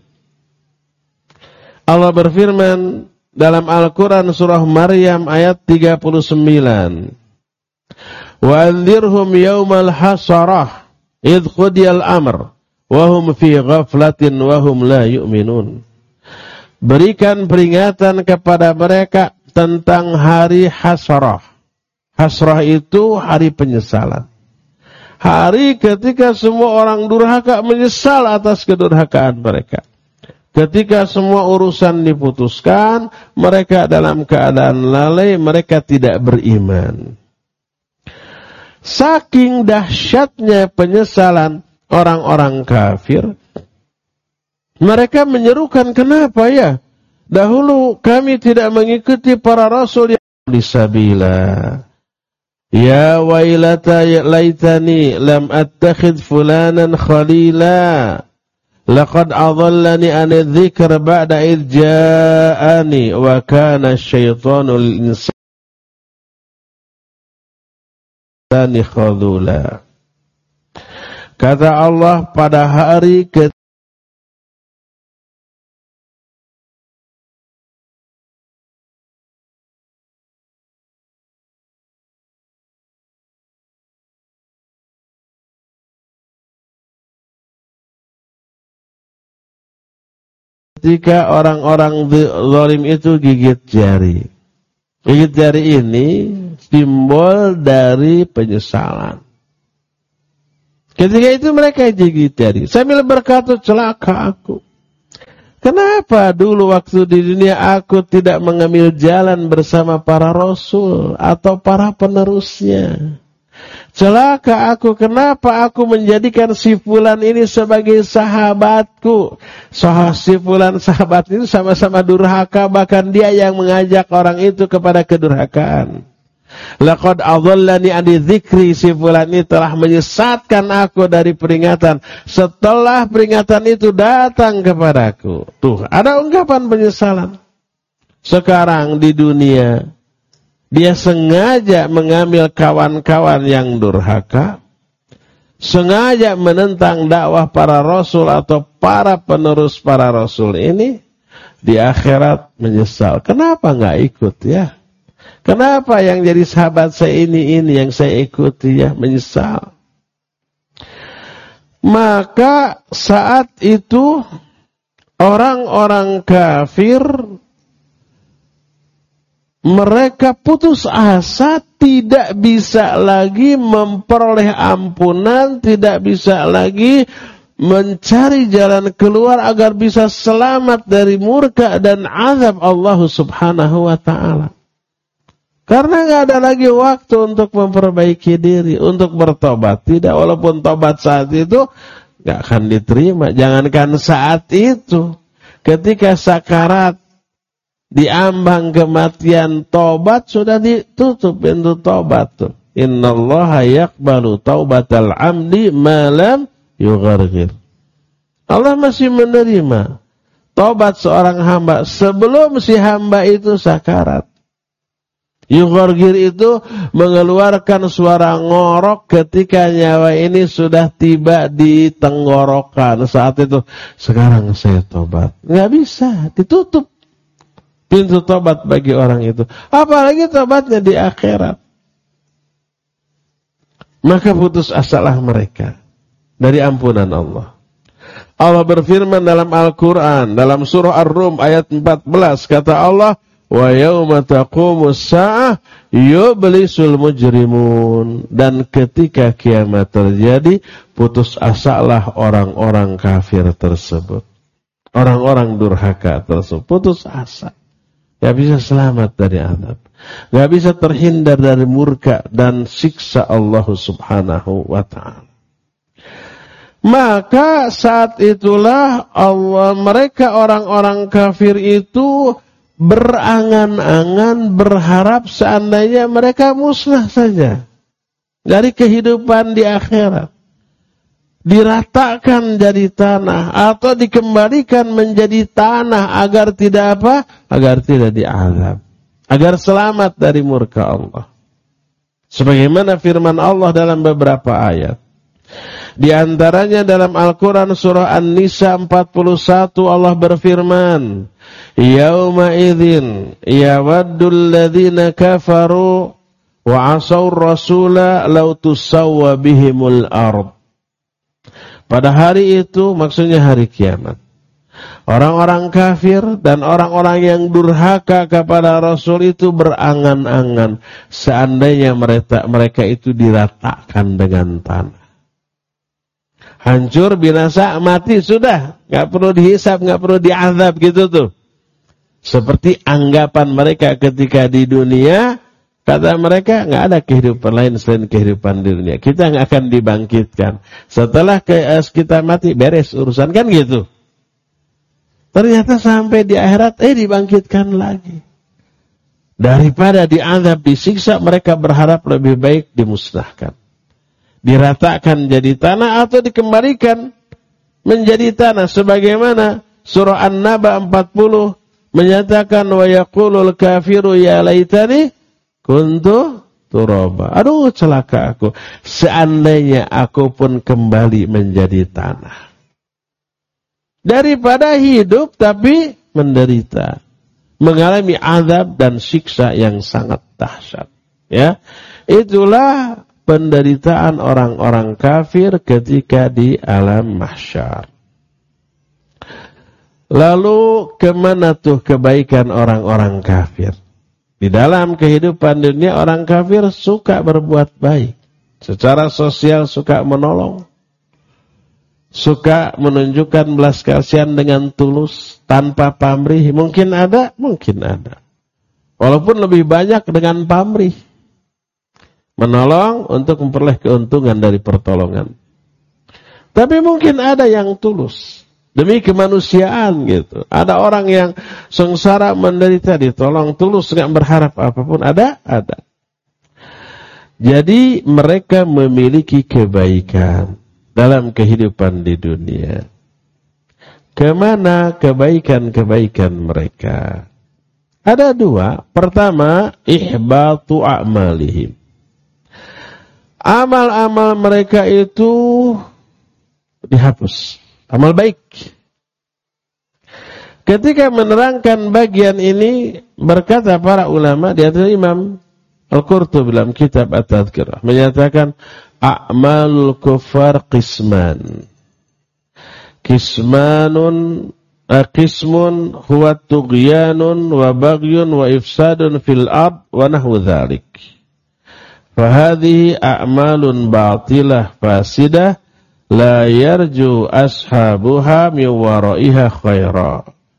Allah berfirman dalam Al-Quran surah Maryam ayat tiga puluh sembilan. Wa anzirhum yawmal hasarah idh qudiyal amr wa hum fi ghaflatin wa hum la yu'minun. Berikan peringatan kepada mereka tentang hari hasarah. Hasrah itu hari penyesalan. Hari ketika semua orang durhaka menyesal atas kedurhakaan mereka. Ketika semua urusan diputuskan, mereka dalam keadaan lalai, mereka tidak beriman. Saking dahsyatnya penyesalan orang-orang kafir, mereka menyerukan, kenapa ya? Dahulu kami tidak mengikuti para rasul yang disabila. Ya wailata laitani lam attakhidh fulanan khalila. Laqad adallani an adh-dhikr ba'da idh ja'ani wa kana asy-syaitanu lil-insani khadula. Kata Allah pada hari ketika Ketika orang-orang zalim itu gigit jari. Gigit jari ini simbol dari penyesalan. Ketika itu mereka gigit jari sambil berkata, celaka aku. Kenapa dulu waktu di dunia aku tidak mengambil jalan bersama para rasul atau para penerusnya? Celaka aku, kenapa aku menjadikan si fulan ini sebagai sahabatku? Soal si fulan sahabat ini sama-sama durhaka, bahkan dia yang mengajak orang itu kepada kedurhakaan. Laqad adallani an dzikri, si fulan ini telah menyesatkan aku dari peringatan. Setelah peringatan itu datang kepadaku. Tuh, ada ungkapan penyesalan. Sekarang di dunia dia sengaja mengambil kawan-kawan yang durhaka, sengaja menentang dakwah para rasul atau para penerus para rasul ini, di akhirat menyesal. Kenapa nggak ikut ya? Kenapa yang jadi sahabat saya ini, ini yang saya ikuti ya, menyesal. Maka saat itu orang-orang kafir mereka putus asa, tidak bisa lagi memperoleh ampunan, tidak bisa lagi mencari jalan keluar agar bisa selamat dari murka dan azab Allah Subhanahu wa ta'ala. Karena nggak ada lagi waktu untuk memperbaiki diri, untuk bertobat. Tidak, walaupun tobat saat itu nggak akan diterima. Jangankan saat itu, ketika sakarat, diambang kematian, tobat sudah ditutup pintu tobat tuh. Innallaha yaqbalu taubatal amdi ma lam yugharghir. Allah masih menerima tobat seorang hamba sebelum si hamba itu sakarat. Yugharghir itu mengeluarkan suara ngorok ketika nyawa ini sudah tiba di tenggorokan. Saat itu, sekarang saya tobat. Nggak bisa, ditutup pintu tobat bagi orang itu. Apalagi tobatnya di akhirat. Maka putus asalah mereka dari ampunan Allah. Allah berfirman dalam Al-Quran, dalam surah Ar-Rum ayat empat belas, kata Allah, wa yawma taqumus sa'ah yublisul mujrimun. Dan ketika kiamat terjadi, putus asalah orang-orang kafir tersebut. Orang-orang durhaka tersebut putus asa. Gak bisa selamat dari azab. Gak bisa terhindar dari murka dan siksa Allah Subhanahu wa ta'ala. Maka saat itulah Allah, mereka orang-orang kafir itu berangan-angan berharap seandainya mereka musnah saja dari kehidupan di akhirat, diratakan jadi tanah atau dikembalikan menjadi tanah agar tidak apa? Agar tidak diazab, agar selamat dari murka Allah. Sebagaimana firman Allah dalam beberapa ayat. Di antaranya dalam Al-Quran surah An-Nisa empat puluh satu Allah berfirman, Yauma idzin yawaddul ladzina kafaru wa asaw rasula law tusawwa bihimul ard. Pada hari itu, maksudnya hari kiamat, orang-orang kafir dan orang-orang yang durhaka kepada Rasul itu berangan-angan seandainya mereka, mereka itu diratakan dengan tanah. Hancur, binasa, mati, sudah. Gak perlu dihisab, gak perlu diazab gitu tuh. Seperti anggapan mereka ketika di dunia, kata mereka gak ada kehidupan lain selain kehidupan di dunia. Kita gak akan dibangkitkan. Setelah kita mati, beres urusan, kan gitu. Ternyata sampai di akhirat, eh dibangkitkan lagi. Daripada diazab, disiksa, mereka berharap lebih baik dimusnahkan. Diratakan jadi tanah atau dikembalikan menjadi tanah. Sebagaimana surah An-Naba empat puluh menyatakan, wa yaqulul kafiru ya laitani kuntu turaba. Aduh celaka aku, seandainya aku pun kembali menjadi tanah. Daripada hidup tapi menderita, mengalami azab dan siksa yang sangat dahsyat. Ya, itulah penderitaan orang-orang kafir ketika di alam mahsyar. Lalu kemana tuh kebaikan orang-orang kafir? Di dalam kehidupan dunia orang kafir suka berbuat baik. Secara sosial suka menolong. Suka menunjukkan belas kasihan dengan tulus, tanpa pamrih. Mungkin ada, mungkin ada. Walaupun lebih banyak dengan pamrih. Menolong untuk memperoleh keuntungan dari pertolongan. Tapi mungkin ada yang tulus. Demi kemanusiaan gitu. Ada orang yang sengsara menderita ditolong tulus, nggak berharap apapun. Ada? Ada. Jadi mereka memiliki kebaikan dalam kehidupan di dunia. Kemana kebaikan-kebaikan mereka? Ada dua. Pertama, ihbatu a'malihim. Amal-amal mereka itu dihapus. Amal baik. Ketika menerangkan bagian ini, berkata para ulama, di antara Imam Al-Qurtubi dalam kitab At-Tadhkirah menyatakan, a'malul kufar qisman. Qismanun qismun huwa tughyanun wa baghyun wa ifsadun fil ard wa nahwu dzalik. Fahadhihi a'malun batilah fasidah la yarju ashabuha min waraiha khaira.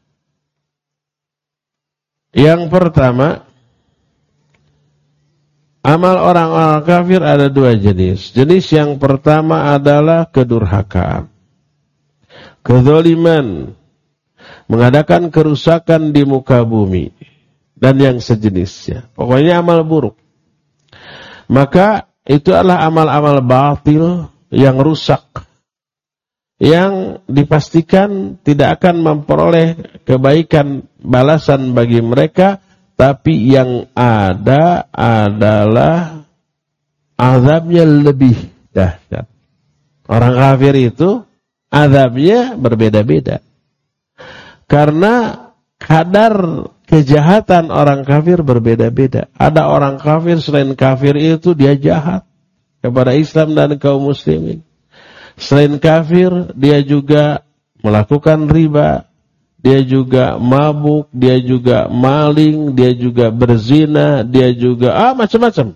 Yang pertama, amal orang-orang kafir ada dua jenis. Jenis yang pertama adalah kedurhakaan, kezaliman, mengadakan kerusakan di muka bumi dan yang sejenisnya. Pokoknya amal buruk. Maka itu adalah amal-amal batil yang rusak, yang dipastikan tidak akan memperoleh kebaikan balasan bagi mereka, tapi yang ada adalah azabnya lebih dahsyat. Orang kafir itu azabnya berbeda-beda. Karena kadar kejahatan orang kafir berbeda-beda. Ada orang kafir selain kafir itu dia jahat kepada Islam dan kaum muslimin. Selain kafir, dia juga melakukan riba, dia juga mabuk, dia juga maling, dia juga berzina, dia juga ah macam-macam.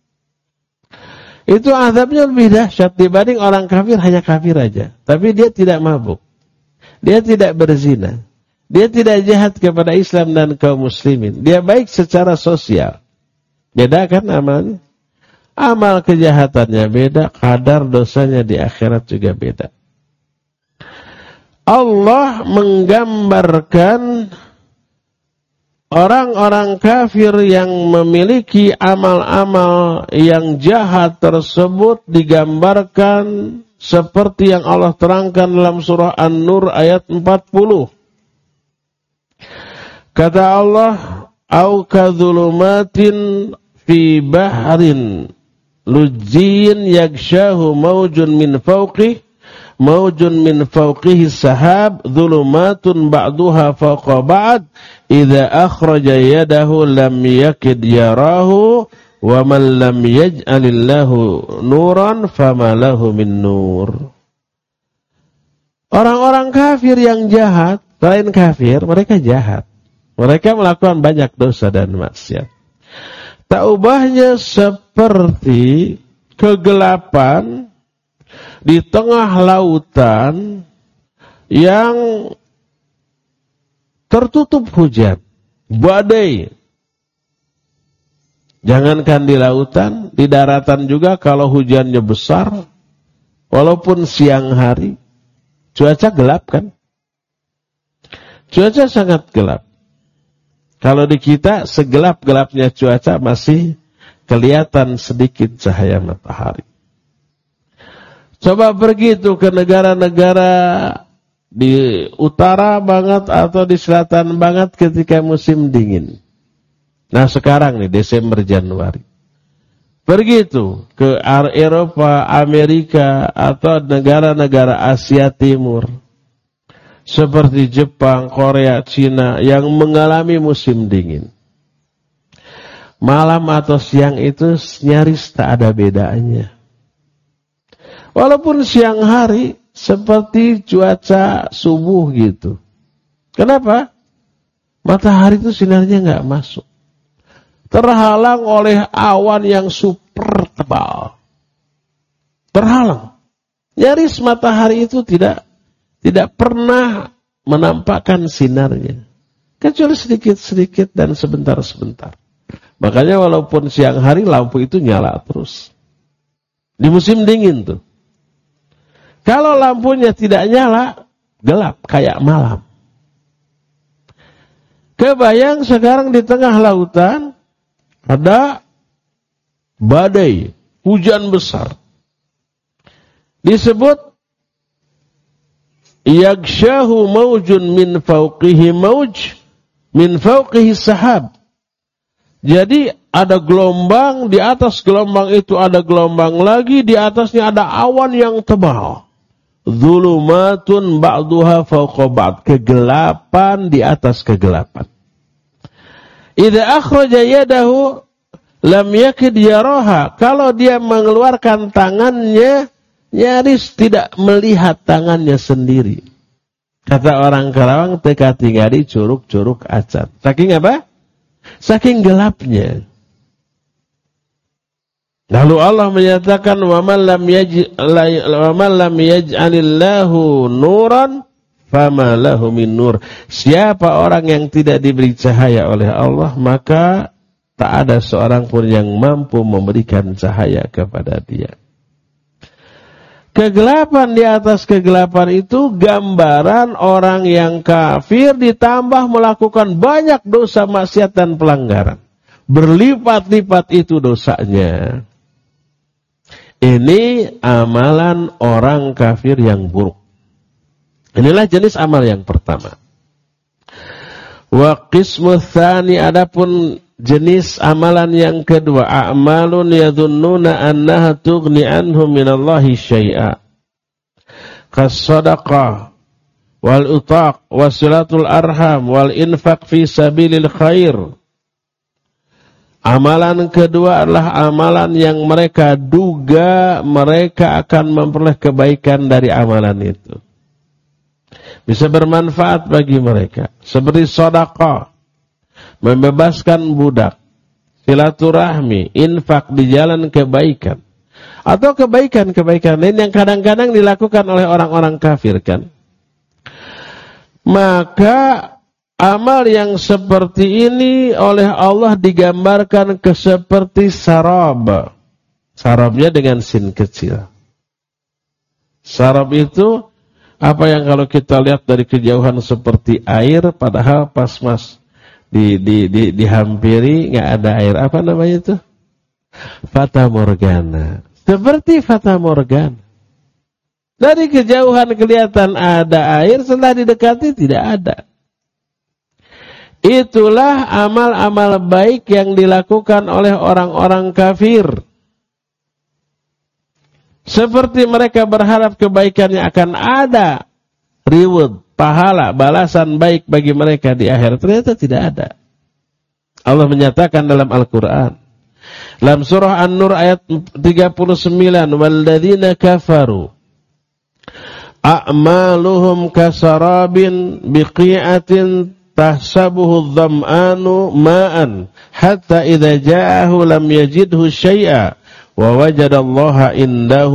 Itu azabnya lebih dahsyat dibanding orang kafir hanya kafir aja, tapi dia tidak mabuk, dia tidak berzina, dia tidak jahat kepada Islam dan kaum muslimin, dia baik secara sosial. Beda kan amalnya? Amal kejahatannya beda, kadar dosanya di akhirat juga beda. Allah menggambarkan orang-orang kafir yang memiliki amal-amal yang jahat tersebut digambarkan seperti yang Allah terangkan dalam surah An-Nur ayat empat puluh. Kata Allah, au kadzulumatin fi bahrin lujjin yaghshahu mawjun min fawqihi mawjun min fawqihi sahab dhulumatun ba'duha fawqa ba'd idza akhraja yadahu lam yakid yarahu wa man lam yaj'alillahu nuran fama lahu min nur. Orang-orang kafir yang jahat, selain kafir, mereka jahat. Mereka melakukan banyak dosa dan maksiat. Tak ubahnya seperti kegelapan di tengah lautan yang tertutup hujan, badai. Jangankan di lautan, di daratan juga kalau hujannya besar, walaupun siang hari, cuaca gelap kan? Cuaca sangat gelap. Kalau di kita segelap-gelapnya cuaca masih kelihatan sedikit cahaya matahari. Coba pergi tuh ke negara-negara di utara banget atau di selatan banget ketika musim dingin. Nah sekarang nih Desember Januari. Pergi tuh ke Eropa, Amerika atau negara-negara Asia Timur. Seperti Jepang, Korea, Cina yang mengalami musim dingin. Malam atau siang itu nyaris tak ada bedanya. Walaupun siang hari seperti cuaca subuh gitu. Kenapa? Matahari itu sinarnya nggak masuk. Terhalang oleh awan yang super tebal. Terhalang. Nyaris matahari itu tidak tidak pernah menampakkan sinarnya. Kecuali sedikit-sedikit dan sebentar-sebentar. Makanya walaupun siang hari lampu itu nyala terus. Di musim dingin tuh. Kalau lampunya tidak nyala, gelap kayak malam. Kebayang sekarang di tengah lautan ada badai, hujan besar. Disebut yaghshahu mawjun min fawqihi mawj min fawqihi sahab. Jadi ada gelombang, di atas gelombang itu ada gelombang lagi, di atasnya ada awan yang tebal. Dhulumatun ba'duha fawqa ba'd. Kegelapan di atas kegelapan. Idza akhraja yadahu lam yakid yaraha. Kalau dia mengeluarkan tangannya, nyaris tidak melihat tangannya sendiri. Kata orang Karawang, teka tinggari curug-curug acan. Saking apa? Saking gelapnya. Lalu Allah menyatakan, وَمَنْ لَمْ يَجْعَلِلَّهُ نُورًا فَمَا لَهُ مِنْ نُورٍ. Siapa orang yang tidak diberi cahaya oleh Allah, maka tak ada seorang pun yang mampu memberikan cahaya kepada dia. Kegelapan di atas kegelapan itu gambaran orang yang kafir ditambah melakukan banyak dosa maksiat dan pelanggaran. Berlipat-lipat itu dosanya. Ini amalan orang kafir yang buruk. Inilah jenis amal yang pertama. Wa qismu tsani, adapun jenis amalan yang kedua, a'malun yadhunnuna annaha tughni anhum minallahi syai'a. Kas-shadaqah wal utaq wasilatul arham wal infaq fi sabilil khair. Amalan kedua adalah amalan yang mereka duga mereka akan memperoleh kebaikan dari amalan itu. Bisa bermanfaat bagi mereka. Seperti sedekah, membebaskan budak, silaturahmi, infak di jalan kebaikan. Atau kebaikan-kebaikan lain yang kadang-kadang dilakukan oleh orang-orang kafir kan. Maka amal yang seperti ini oleh Allah digambarkan ke seperti sarab. Sarabnya dengan sin kecil. Sarab itu apa yang kalau kita lihat dari kejauhan seperti air, padahal pas mas di, di, di, dihampiri nggak ada air. Apa namanya itu? Fata morgana. Seperti fata morgana. Dari kejauhan kelihatan ada air, setelah didekati tidak ada. Itulah amal-amal baik yang dilakukan oleh orang-orang kafir. Seperti mereka berharap kebaikannya akan ada reward, pahala, balasan baik bagi mereka di akhirat. Ternyata tidak ada. Allah menyatakan dalam Al-Quran. Dalam surah An-Nur ayat tiga puluh sembilan. وَالَّذِينَ كَفَرُوا أَعْمَالُهُمْ كَسَرَابٍ بِقِيعَةٍ تَحْسَبُهُ الظَّمْآنُ مَاءً حَتَّى إِذَا جَاءَهُ لَمْ يَجِدْهُ شَيْئًا وَوَجَدَ اللَّهَ عِنْدَهُ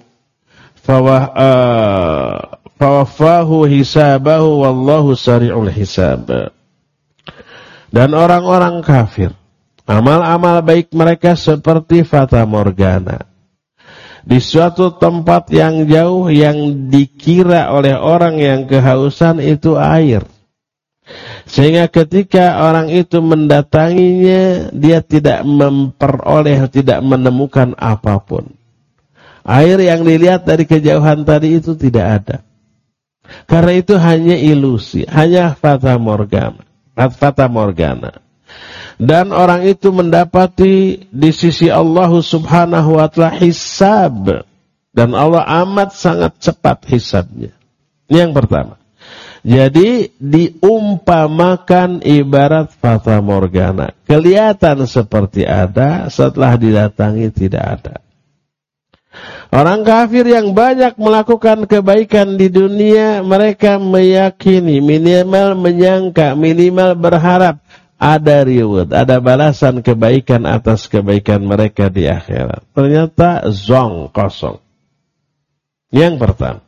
فَوَفَّاهُ حِسَابَهُ وَاللَّهُ سَرِيعُ الْحِسَابِ. Dan orang-orang kafir, amal-amal baik mereka seperti fata morgana. Di suatu tempat yang jauh yang dikira oleh orang yang kehausan itu air. Sehingga ketika orang itu mendatanginya, dia tidak memperoleh, tidak menemukan apapun. Air yang dilihat dari kejauhan tadi itu tidak ada. Karena itu hanya ilusi, hanya fata morgana. Fata morgana. Dan orang itu mendapati di sisi Allah subhanahu wa ta'ala hisab. Dan Allah amat sangat cepat hisabnya. Ini yang pertama. Jadi diumpamakan ibarat fata morgana. Kelihatan seperti ada, setelah didatangi tidak ada. Orang kafir yang banyak melakukan kebaikan di dunia, mereka meyakini, minimal menyangka, minimal berharap ada reward, ada balasan kebaikan atas kebaikan mereka di akhirat. Ternyata zong, kosong. Yang pertama.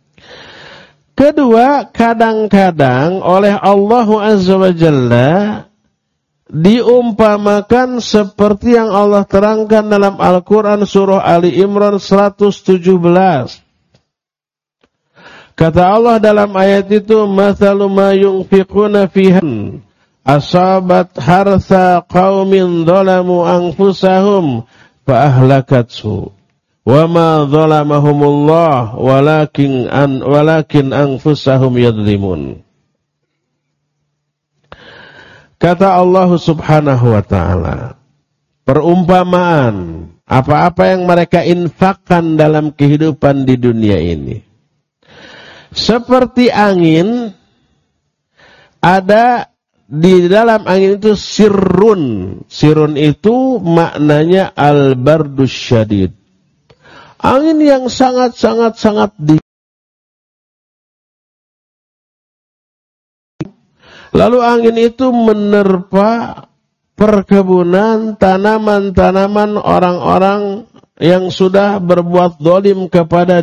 Kedua, kadang-kadang oleh Allah Azza wa Jalla diumpamakan seperti yang Allah terangkan dalam Al-Quran surah Ali Imran seratus tujuh belas. Kata Allah dalam ayat itu, "Mathalu ma yunfiquna fihan asabat harsa qaumin dhalamu anfusahum fa ahlakathu. Wa ma zalamahumullah walakin an walakin anfusahum yadhlimun." Kata Allah Subhanahu wa taala, perumpamaan apa-apa yang mereka infakkan dalam kehidupan di dunia ini seperti angin, ada di dalam angin itu sirrun. Sirrun itu maknanya al-bardus syadid. Angin yang sangat-sangat-sangat dingin. Lalu angin itu menerpa perkebunan, tanaman-tanaman orang-orang yang sudah berbuat zalim kepada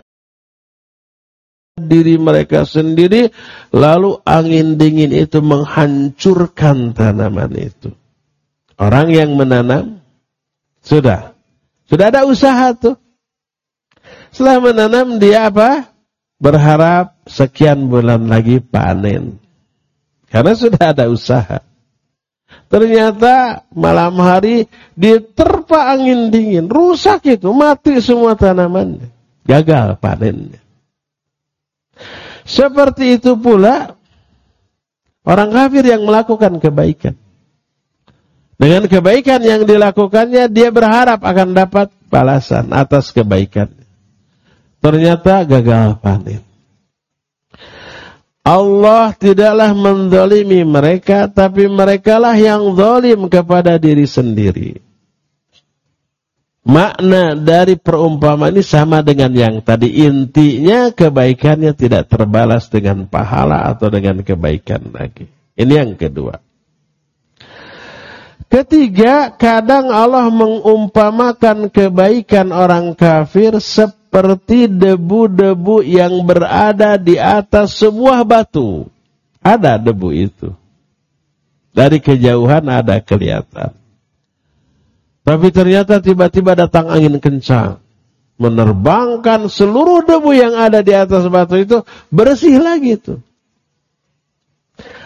diri mereka sendiri. Lalu angin dingin itu menghancurkan tanaman itu. Orang yang menanam, sudah. Sudah ada usaha tuh. Setelah menanam dia apa? Berharap sekian bulan lagi panen. Karena sudah ada usaha. Ternyata malam hari diterpa angin dingin. Rusak itu. Mati semua tanamannya. Gagal panennya. Seperti itu pula orang kafir yang melakukan kebaikan. Dengan kebaikan yang dilakukannya, dia berharap akan dapat balasan atas kebaikannya. Ternyata gagal panen. Allah tidaklah menzalimi mereka, tapi merekalah yang zalim kepada diri sendiri. Makna dari perumpamaan ini sama dengan yang tadi. Intinya kebaikannya tidak terbalas dengan pahala atau dengan kebaikan lagi. Ini yang kedua. Ketiga, kadang Allah mengumpamakan kebaikan orang kafir seperti debu-debu yang berada di atas sebuah batu. Ada debu itu. Dari kejauhan ada kelihatan. Tapi ternyata tiba-tiba datang angin kencang. Menerbangkan seluruh debu yang ada di atas batu itu bersih lagi itu.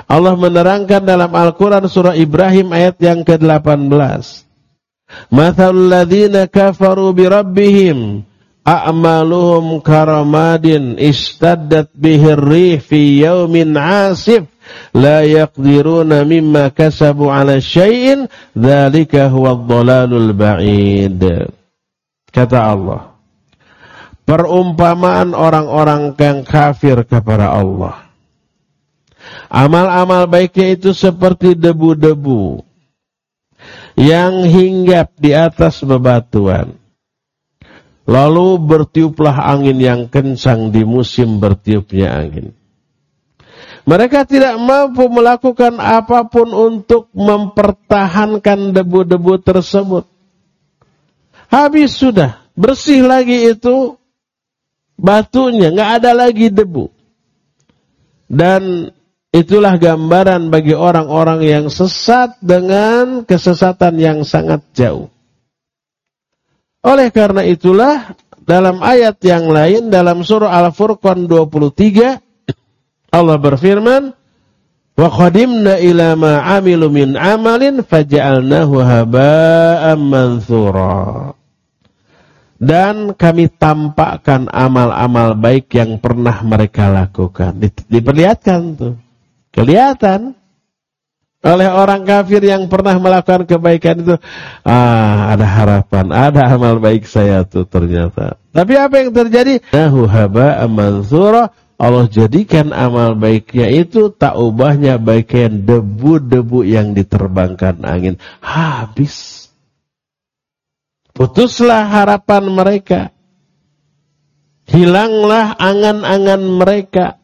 Allah menerangkan dalam Al-Quran surah Ibrahim ayat yang ke delapan belas. Mathalul ladzina kafaru birabbihim a'maluhum karamadin istaddat bihir rih fi yaumin asif la yaqdiruna mimma kasabu ala syai'in dzalika huwadh dhalalul ba'id. Kata Allah, perumpamaan orang-orang yang kafir kepada Allah, amal-amal baiknya itu seperti debu-debu yang hinggap di atas bebatuan. Lalu bertiuplah angin yang kencang di musim bertiupnya angin. Mereka tidak mampu melakukan apapun untuk mempertahankan debu-debu tersebut. Habis sudah, bersih lagi itu batunya, nggak ada lagi debu. Dan itulah gambaran bagi orang-orang yang sesat dengan kesesatan yang sangat jauh. Oleh karena itulah dalam ayat yang lain dalam surah Al-Furqan dua puluh tiga Allah berfirman, "Wa qadimna ila ma 'amilu min 'amalin faja'alnahu haba'an mantsura." Dan kami tampakkan amal-amal baik yang pernah mereka lakukan. Diperlihatkan tuh. Kelihatan oleh orang kafir yang pernah melakukan kebaikan itu, ah, ada harapan, ada amal baik saya tuh ternyata. Tapi apa yang terjadi? Nahu haba'an mantsura, Allah jadikan amal baiknya itu tak ubahnya bagian debu-debu yang diterbangkan angin. Habis. Putuslah harapan mereka. Hilanglah angan-angan mereka.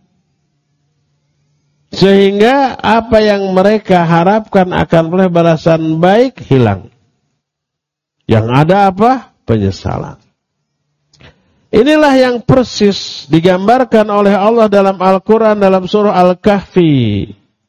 Sehingga apa yang mereka harapkan akan oleh balasan baik hilang. Yang ada apa? Penyesalan. Inilah yang persis digambarkan oleh Allah dalam Al-Quran dalam surah Al-Kahfi.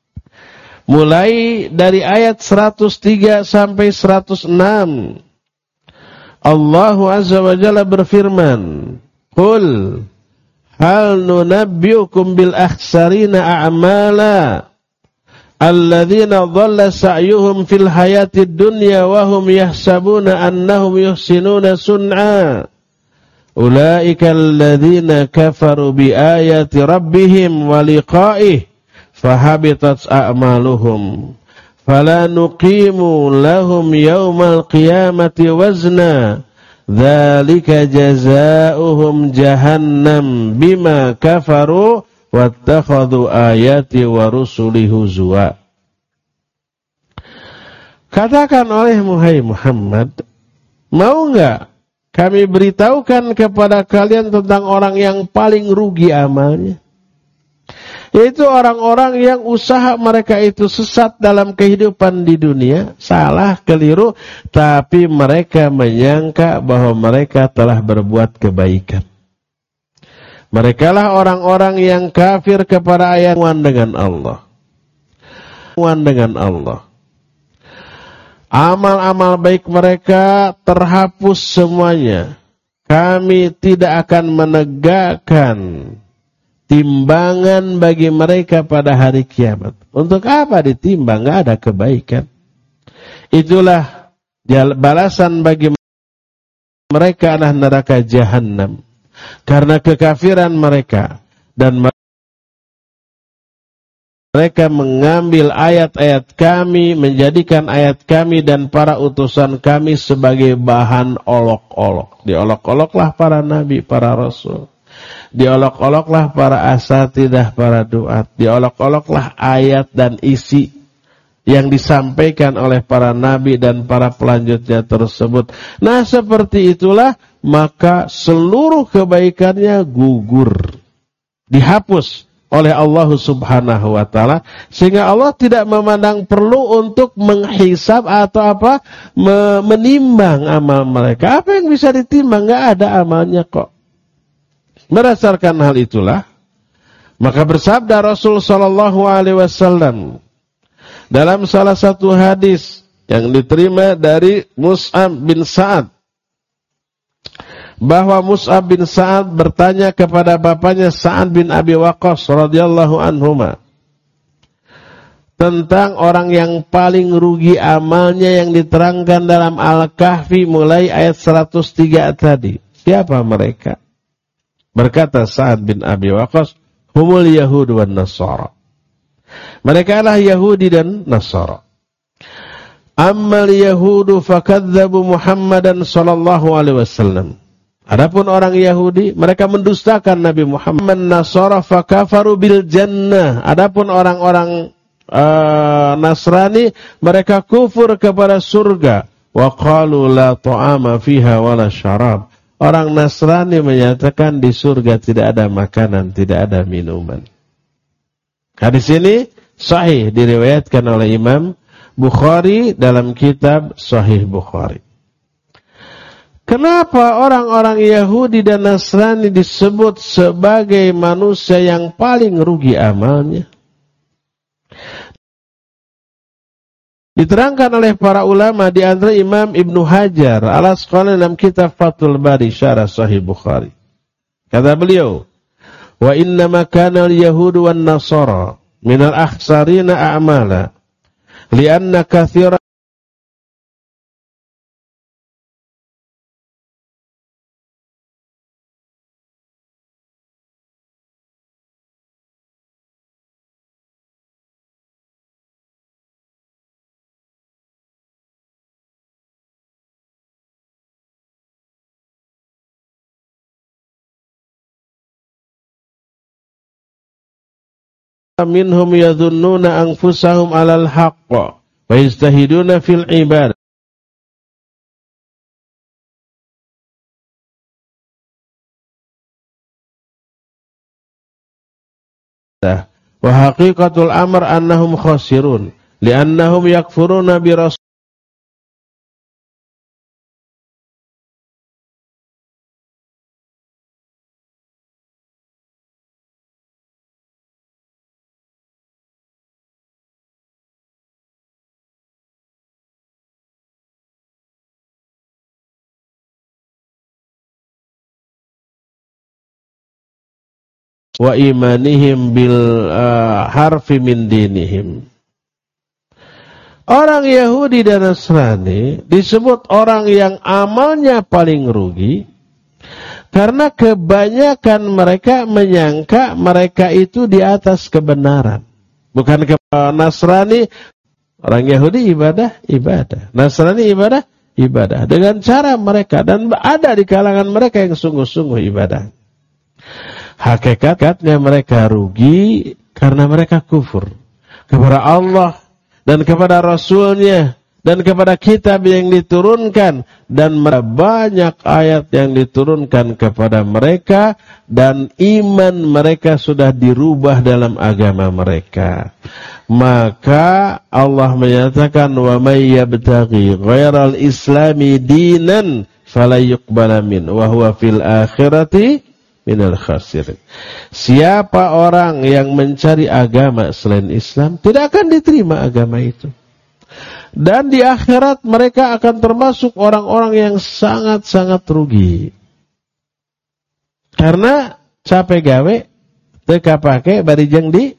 Mulai dari ayat seratus tiga sampai seratus enam. Allah Azza wa Jalla berfirman, Qul hal nunabbiukum bil akhsarina a'mala alladzina dhalla sa'yuhum fil hayatid dunya wa hum yahsabuna annahum yuhsinuna sun'a ulaika alladzina kafaru bi ayati rabbihim wa liqa'ih fahabitat a'maluhum fala nuqimu lahum yawmal qiyamati wazna dzalika jazaohum jahannam bima kafaru wattakhadhu ayati wa rusuli huzwa. Katakan oleh Muhammad, mau enggak kami beritahukan kepada kalian tentang orang yang paling rugi amalnya? Yaitu orang-orang yang usaha mereka itu sesat dalam kehidupan di dunia, salah, keliru, tapi mereka menyangka bahwa mereka telah berbuat kebaikan. Merekalah orang-orang yang kafir kepada ayat dengan Allah. Dengan Allah. Amal-amal baik mereka terhapus semuanya. Kami tidak akan menegakkan timbangan bagi mereka pada hari kiamat. Untuk apa ditimbang? Nggak ada kebaikan. Itulah balasan bagi mereka adalah neraka jahanam. Karena kekafiran mereka. Dan mereka mengambil ayat-ayat kami, menjadikan ayat kami dan para utusan kami sebagai bahan olok-olok. Diolok-oloklah para nabi, para rasul. Diolok-oloklah para asatidah, para duat. Diolok-oloklah ayat dan isi yang disampaikan oleh para nabi dan para pelanjutnya tersebut. Nah, seperti itulah maka seluruh kebaikannya gugur, dihapus oleh Allah Subhanahu wa taala, sehingga Allah tidak memandang perlu untuk menghisab atau apa menimbang amal mereka. Apa yang bisa ditimbang? Enggak ada amalnya kok. Berdasarkan hal itulah, maka bersabda Rasul sallallahu alaihi wasallam dalam salah satu hadis yang diterima dari Mus'ab bin Sa'ad, bahwa Mus'ab bin Sa'ad bertanya kepada bapaknya Sa'ad bin Abi Waqqas radhiyallahu anhuma, tentang orang yang paling rugi amalnya yang diterangkan dalam Al-Kahfi mulai ayat seratus tiga tadi. Siapa mereka? Berkata Sa'ad bin Abi Waqqas, humul Yahud wan Nasara. Mereka adalah Yahudi dan Nasara. Ammal Yahudu fakadzabu Muhammadan sallallahu alaihi wasallam. Adapun orang Yahudi, mereka mendustakan Nabi Muhammad. Nasara fakafaru bil jannah. Adapun orang-orang uh, Nasrani, mereka kufur kepada surga. Wa qalu la ta'ama fiha wala syarab. Orang Nasrani menyatakan di surga tidak ada makanan, tidak ada minuman. Hadis ini sahih diriwayatkan oleh Imam Bukhari dalam kitab Sahih Bukhari. Kenapa orang-orang Yahudi dan Nasrani disebut sebagai manusia yang paling rugi amalnya? Diterangkan oleh para ulama, di antara Imam Ibnu Hajar Al-Asqalani dalam kitab Fathul Bari Syarah Sahih Bukhari. Kata beliau, wa innama kana al-yahudu wan nasara minal akhsarina a'mala lianna katsira minhum yadhunnuna anfusahum 'alal haqq wa yastahiduna fil ibadah wa haqiqatul amr annahum khasirun li'annahum yakfuruna bi rasul wa imanihim bil uh, harfi min dinihim. Orang Yahudi dan Nasrani disebut orang yang amalnya paling rugi karena kebanyakan mereka menyangka mereka itu di atas kebenaran. Bukan ke Nasrani, orang Yahudi ibadah, ibadah. Nasrani ibadah, ibadah. Dengan cara mereka, dan ada di kalangan mereka yang sungguh-sungguh ibadah. Hakikatnya mereka rugi karena mereka kufur kepada Allah dan kepada Rasulnya dan kepada kitab yang diturunkan, dan banyak ayat yang diturunkan kepada mereka, dan iman mereka sudah dirubah dalam agama mereka. Maka Allah menyatakan, wa may yabtaghi ghairal islami dinan fala yuqbala min wa huwa fil akhirati minal khasirin. Siapa orang yang mencari agama selain Islam, tidak akan diterima agama itu. Dan di akhirat mereka akan termasuk orang-orang yang sangat-sangat rugi. Karena capek gawe, teka pake, barijeng di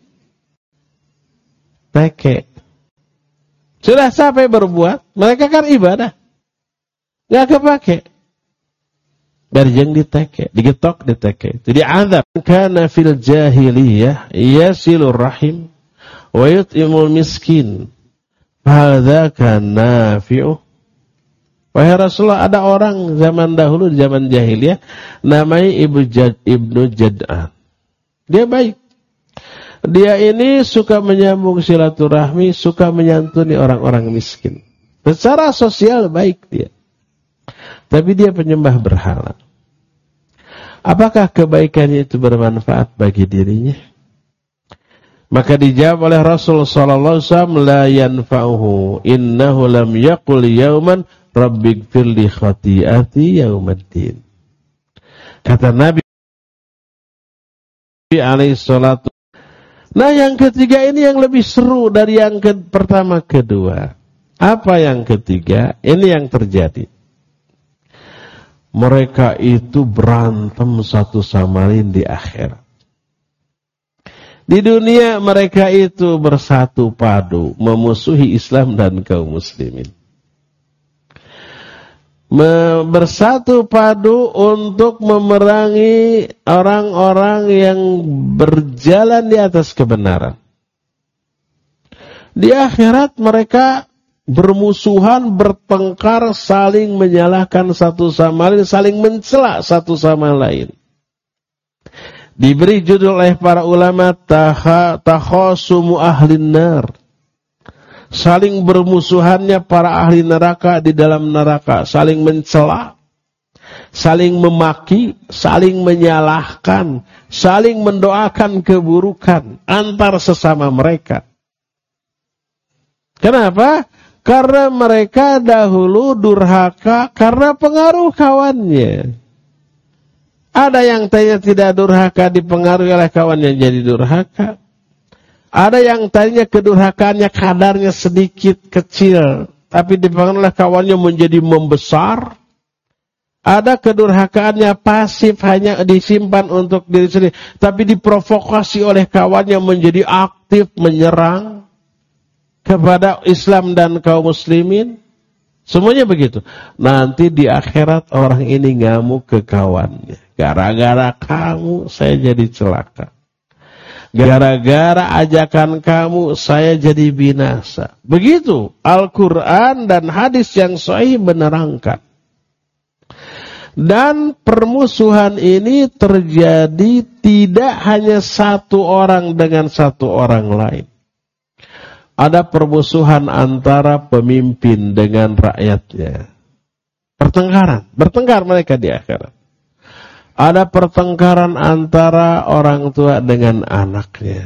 teke. Sudah capek berbuat, mereka kan ibadah. Gak kepake. Barijeng diteke, digetok diteke. Jadi azab. Kana fil jahiliyah yasilur rahim wa yut'imul miskin. Hadzaka nafi'u. Wahai Rasulullah, ada orang zaman dahulu, zaman jahiliyah, namanya Ibnu Jad, Ibnu Jad'an. Dia baik. Dia ini suka menyambung silaturahmi, suka menyantuni orang-orang miskin. Secara sosial baik dia. Tapi dia penyembah berhala. Apakah kebaikannya itu bermanfaat bagi dirinya? Maka dijawab oleh Rasul sallallahu alaihi wasallam, la yanfa'uhu innahu lam yaqul yauman rabbighfir li khati'ati yaumaddin. Kata Nabi alaihi salatu. Nah, yang ketiga ini yang lebih seru dari yang ke pertama kedua. Apa yang ketiga? Ini yang terjadi. Mereka itu berantem satu sama lain di akhirat. Di dunia mereka itu bersatu padu memusuhi Islam dan kaum muslimin. Bersatu padu untuk memerangi orang-orang yang berjalan di atas kebenaran. Di akhirat mereka bermusuhan, bertengkar, saling menyalahkan satu sama lain, saling mencela satu sama lain. Diberi judul oleh para ulama takhasumu ahlin nar. Saling bermusuhannya para ahli neraka di dalam neraka, saling mencela, saling memaki, saling menyalahkan, saling mendoakan keburukan antar sesama mereka. Kenapa? Karena mereka dahulu durhaka karena pengaruh kawannya. Ada yang tadinya tidak durhaka dipengaruhi oleh kawannya jadi durhaka. Ada yang tadinya kedurhakaannya kadarnya sedikit kecil, tapi dipengaruhi oleh kawannya menjadi membesar. Ada kedurhakaannya pasif, hanya disimpan untuk diri sendiri, tapi diprovokasi oleh kawannya menjadi aktif menyerang kepada Islam dan kaum muslimin. Semuanya begitu. Nanti di akhirat orang ini ngamuk ke kawannya. Gara-gara kamu saya jadi celaka. Gara-gara ajakan kamu saya jadi binasa. Begitu Al-Quran dan hadis yang sahih menerangkan. Dan permusuhan ini terjadi tidak hanya satu orang dengan satu orang lain. Ada permusuhan antara pemimpin dengan rakyatnya. Pertengkaran, bertengkar mereka di akhirat. Ada pertengkaran antara orang tua dengan anaknya.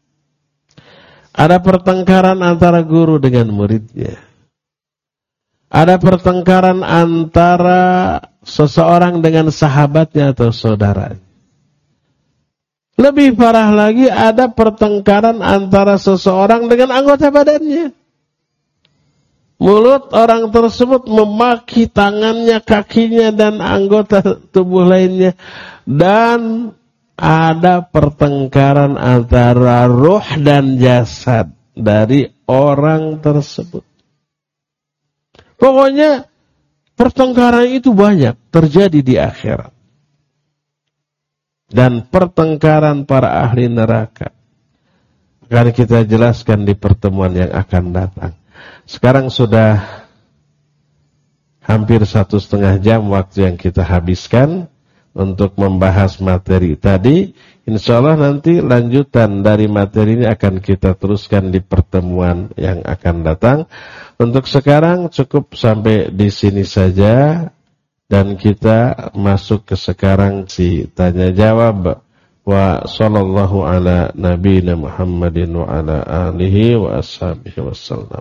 Ada pertengkaran antara guru dengan muridnya. Ada pertengkaran antara seseorang dengan sahabatnya atau saudaranya. Lebih parah lagi, ada pertengkaran antara seseorang dengan anggota badannya. Mulut orang tersebut memaki tangannya, kakinya, dan anggota tubuh lainnya. Dan ada pertengkaran antara ruh dan jasad dari orang tersebut. Pokoknya pertengkaran itu banyak terjadi di akhirat. Dan pertengkaran para ahli neraka akan kita jelaskan di pertemuan yang akan datang. Sekarang sudah hampir satu setengah jam waktu yang kita habiskan untuk membahas materi tadi. Insya Allah nanti lanjutan dari materi ini akan kita teruskan di pertemuan yang akan datang. Untuk sekarang cukup sampai di sini saja. Dan kita masuk ke sekarang si tanya jawab. Wa sallallahu ala nabiyina Muhammadin wa ala alihi wa ashabihi wassalam.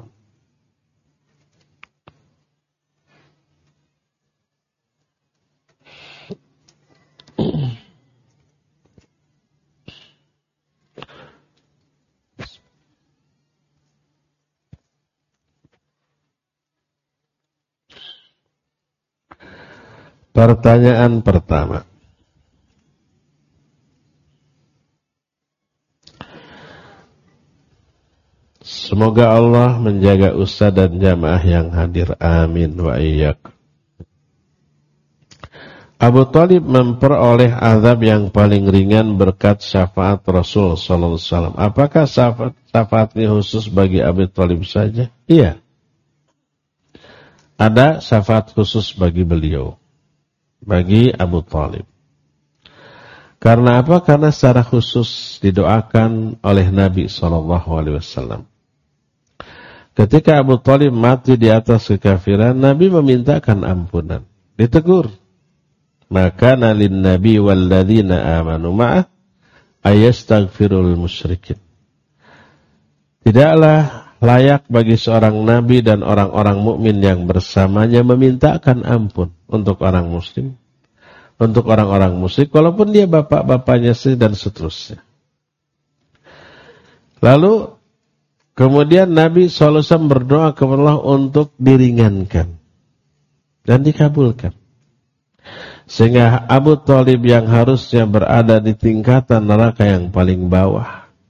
Pertanyaan pertama. Semoga Allah menjaga ustaz dan jamaah yang hadir. Amin wa iyyak. Abu Thalib memperoleh azab yang paling ringan berkat syafaat Rasul sallallahu alaihi wasallam. Apakah syafaat syafaatnya khusus bagi Abu Thalib saja? Iya. Ada syafaat khusus bagi beliau. Bagi Abu Thalib. Karena apa? Karena secara khusus didoakan oleh Nabi sallallahu alaihi wasallam. Ketika Abu Thalib mati di atas kekafiran, Nabi memintakan ampunan. Ditegur. Maka nalin Nabi walladzina amanu ma'ah ayastaghfirul musyrikin. Tidaklah layak bagi seorang nabi dan orang-orang mukmin yang bersamanya memintakan ampun untuk orang muslim, untuk orang-orang musyrik, walaupun dia bapak-bapaknya dan seterusnya. Lalu kemudian Nabi shallallahu alaihi wasallam berdoa kepada Allah untuk diringankan dan dikabulkan. Sehingga Abu Thalib yang harusnya berada di tingkatan neraka yang paling bawah,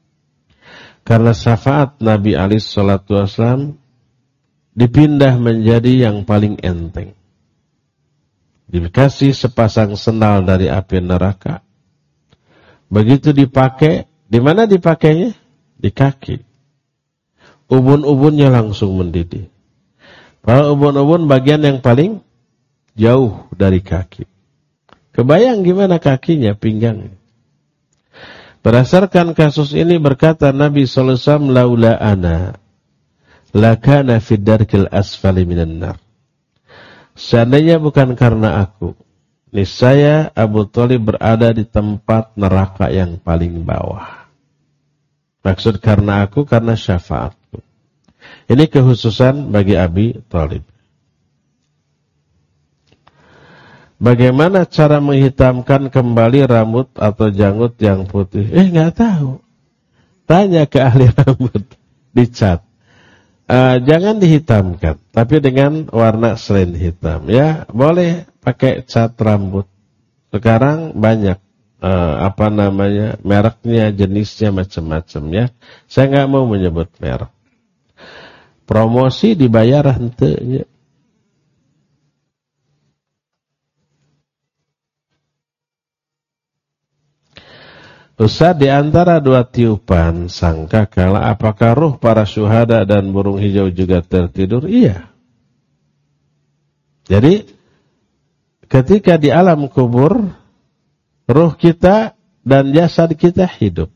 Karena syafaat Nabi alaihi salatu wasallam dipindah menjadi yang paling enteng. Dikasih sepasang sendal dari api neraka. Begitu dipakai, di mana dipakainya? Di kaki. Ubun-ubunnya langsung mendidih. Padahal ubun-ubun bagian yang paling jauh dari kaki. Kebayang gimana kakinya, pinggangnya. Berdasarkan kasus ini berkata Nabi sallallahu alaihi wasallam, laula ana lakana fid darkil asfali minan nar. Seandainya bukan karena aku, niscaya Abu Thalib berada di tempat neraka yang paling bawah. Maksud karena aku, karena syafaatku. Ini kekhususan bagi Abi Thalib. Bagaimana cara menghitamkan kembali rambut atau janggut yang putih? Eh, nggak tahu. Tanya ke ahli rambut, dicat. Uh, jangan dihitamkan, tapi dengan warna selain hitam. Ya, boleh pakai cat rambut. Sekarang banyak uh, apa namanya mereknya, jenisnya macam-macam ya. Saya nggak mau menyebut merek. Promosi dibayar henteu. Ustaz, di antara dua tiupan sangkakala, apakah ruh para syuhada dan burung hijau juga tertidur? Iya. Jadi ketika di alam kubur, ruh kita dan jasad kita hidup.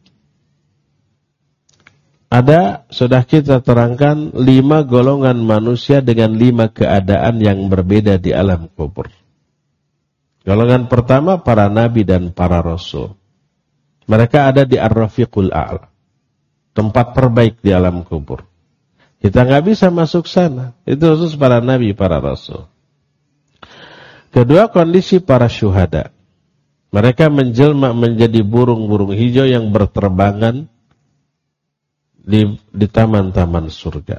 Ada, sudah kita terangkan, lima golongan manusia dengan lima keadaan yang berbeda di alam kubur. Golongan pertama, para nabi dan para rasul. Mereka ada di Ar-Rafiqul A'la, tempat terbaik di alam kubur. Kita nggak bisa masuk sana. Itu khusus para nabi, para rasul. Kedua, kondisi para syuhada. Mereka menjelma menjadi burung-burung hijau yang berterbangan di, di taman-taman surga.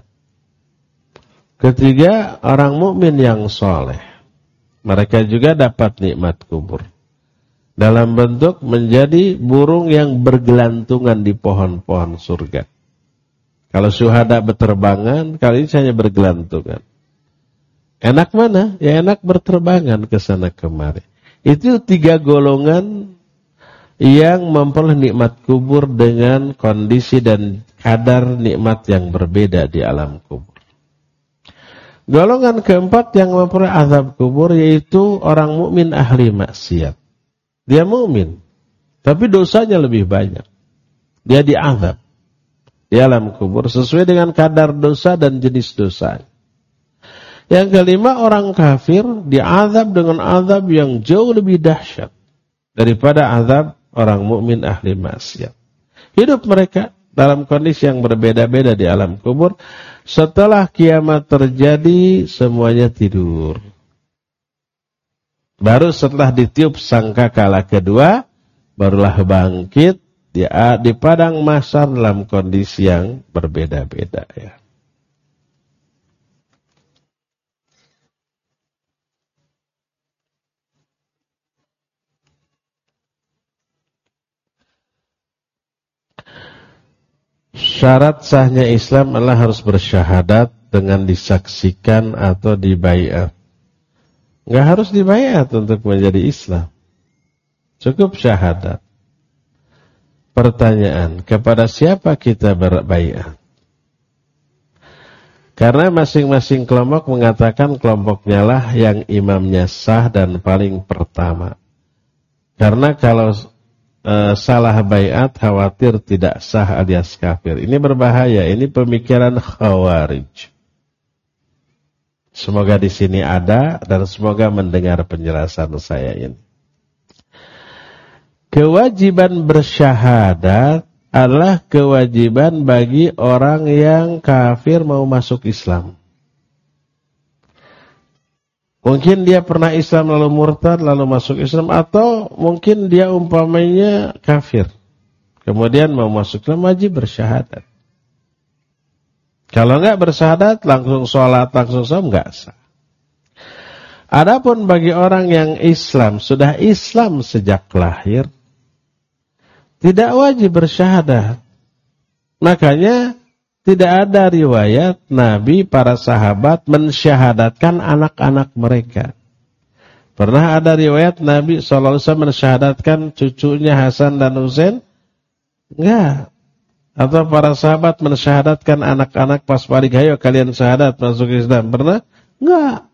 Ketiga, orang mukmin yang soleh. Mereka juga dapat nikmat kubur. Dalam bentuk menjadi burung yang bergelantungan di pohon-pohon surga. Kalau syuhada berterbangan, kali ini hanya bergelantungan. Enak mana? Ya enak berterbangan ke sana kemari. Itu tiga golongan yang memperoleh nikmat kubur dengan kondisi dan kadar nikmat yang berbeda di alam kubur. Golongan keempat yang memperoleh azab kubur yaitu orang mukmin ahli maksiat. Dia mukmin, tapi dosanya lebih banyak. Dia diazab di alam kubur sesuai dengan kadar dosa dan jenis dosa. Yang kelima, orang kafir diazab dengan azab yang jauh lebih dahsyat daripada azab orang mukmin ahli maksiat. Hidup mereka dalam kondisi yang berbeda-beda di alam kubur. Setelah kiamat terjadi, semuanya tidur. Baru setelah ditiup sangkakala kedua, barulah bangkit di, di padang mahsyar dalam kondisi yang berbeda-beda ya. Syarat sahnya Islam adalah harus bersyahadat dengan disaksikan atau dibaiat. Enggak harus dibaiat untuk menjadi Islam. Cukup syahadat. Pertanyaan, kepada siapa kita berbaiat? Karena masing-masing kelompok mengatakan kelompoknya lah yang imamnya sah dan paling pertama. Karena kalau e, salah baiat khawatir tidak sah alias kafir. Ini berbahaya, ini pemikiran khawarij. Semoga di sini ada dan semoga mendengar penjelasan saya ini. Kewajiban bersyahadat adalah kewajiban bagi orang yang kafir mau masuk Islam. Mungkin dia pernah Islam lalu murtad lalu masuk Islam, atau mungkin dia umpamanya kafir kemudian mau masuk Islam, wajib bersyahadat. Kalau enggak bersyahadat, langsung sholat, langsung sholat, enggak sah. Adapun bagi orang yang Islam, sudah Islam sejak lahir, tidak wajib bersyahadat. Makanya tidak ada riwayat Nabi para sahabat mensyahadatkan anak-anak mereka. Pernah ada riwayat Nabi shallallahu alaihi wasallam mensyahadatkan cucunya Hasan dan Husain? Enggak. Atau para sahabat mensyahadatkan anak-anak pas balik, ayo kalian syahadat masuk Islam? Pernah? Enggak.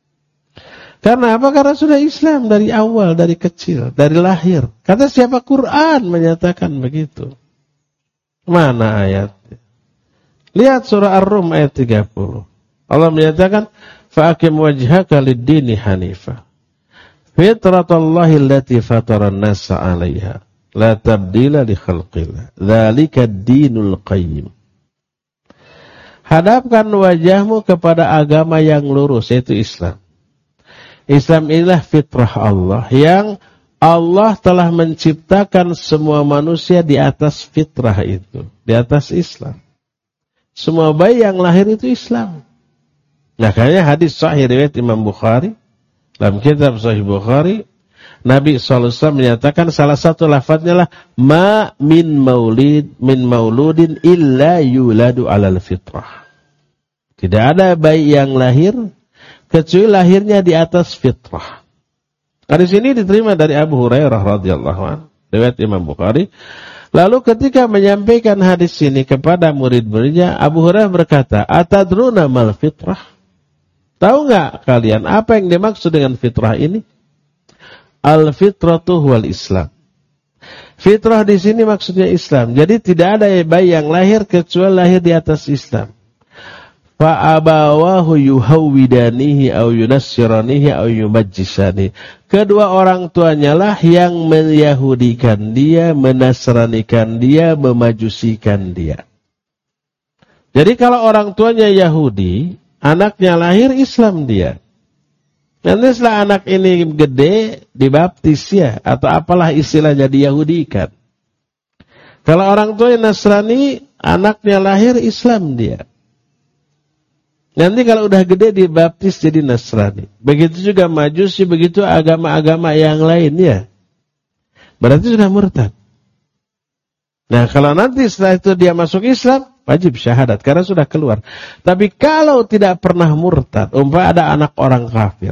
Karena apa? Karena sudah Islam dari awal, dari kecil, dari lahir. Kata siapa? Quran menyatakan begitu. Mana ayatnya? Lihat surah Ar-Rum ayat tiga puluh. Allah menyatakan, "Fa'aqim wajhaka lid-dini hanifah. Fitratallahi allati fataran nasa 'alaiha. La tabdila li khalqillah. Dzalika ad-dinul qayyim." Hadapkan wajahmu kepada agama yang lurus, yaitu Islam. Islam inilah fitrah Allah yang Allah telah menciptakan semua manusia di atas fitrah itu, di atas Islam. Semua bayi yang lahir itu Islam. Makanya hadis sahih riwayat Imam Bukhari, dalam kitab Sahih Bukhari, Nabi shallallahu alaihi wasallam menyatakan salah satu lafadznya lah, ma min maulid min mauludin illa yuladu alal fitrah. Tidak ada bayi yang lahir kecuali lahirnya di atas fitrah. Hadis ini diterima dari Abu Hurairah radhiyallahu anhu, riwayat Imam Bukhari. Lalu ketika menyampaikan hadis ini kepada murid-muridnya, Abu Hurairah berkata, "Atadruna mal fitrah?" Tahu enggak kalian apa yang dimaksud dengan fitrah ini? Al-fitratu huwal Islam. Fitrah di sini maksudnya Islam. Jadi tidak ada bayi yang lahir kecuali lahir di atas Islam. Fa abawahu yuhawwidanihi aw yunassiranihi aw yumajjisani. Kedua orang tuanya lah yang menyahudikan dia, menasranikan dia, memajusikan dia. Jadi kalau orang tuanya Yahudi, anaknya lahir Islam dia. Nanti setelah anak ini gede, dibaptis ya, atau apalah istilahnya, diyahudikan. Kalau orang tuanya Nasrani, anaknya lahir Islam dia. Nanti kalau udah gede dibaptis jadi Nasrani. Begitu juga Majusi, begitu agama-agama yang lainnya. Berarti sudah murtad. Nah kalau nanti setelah itu dia masuk Islam, wajib syahadat karena sudah keluar. Tapi kalau tidak pernah murtad, umpama ada anak orang kafir.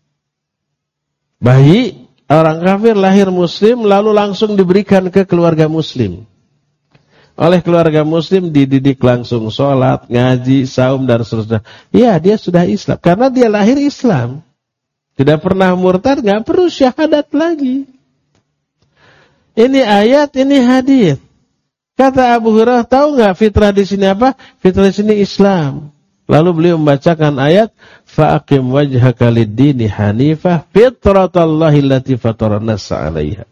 Bayi orang kafir lahir muslim lalu langsung diberikan ke keluarga muslim. Oleh keluarga muslim dididik langsung sholat, ngaji, saum dan seterusnya. Iya, dia sudah Islam. Karena dia lahir Islam. Tidak pernah murtad, nggak perlu syahadat lagi. Ini ayat, ini hadis. Kata Abu Hurairah, tahu nggak fitrah di sini apa? Fitrah di sini Islam. Lalu beliau membacakan ayat, fa'aqim wajhaka lid-dini hanifah fitratallahi allati fataran nasa 'alaiha.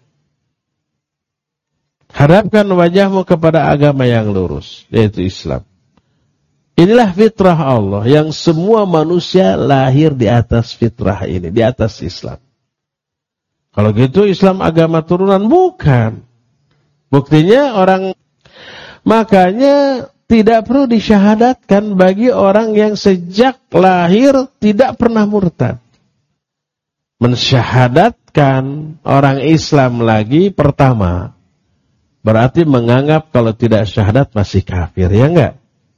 Hadapkan wajahmu kepada agama yang lurus, yaitu Islam. Inilah fitrah Allah yang semua manusia lahir di atas fitrah ini, di atas Islam. Kalau gitu Islam agama turunan? Bukan. Buktinya orang, makanya tidak perlu disyahadatkan bagi orang yang sejak lahir tidak pernah murtad. Mensyahadatkan orang Islam lagi pertama, berarti menganggap kalau tidak syahadat masih kafir, ya enggak?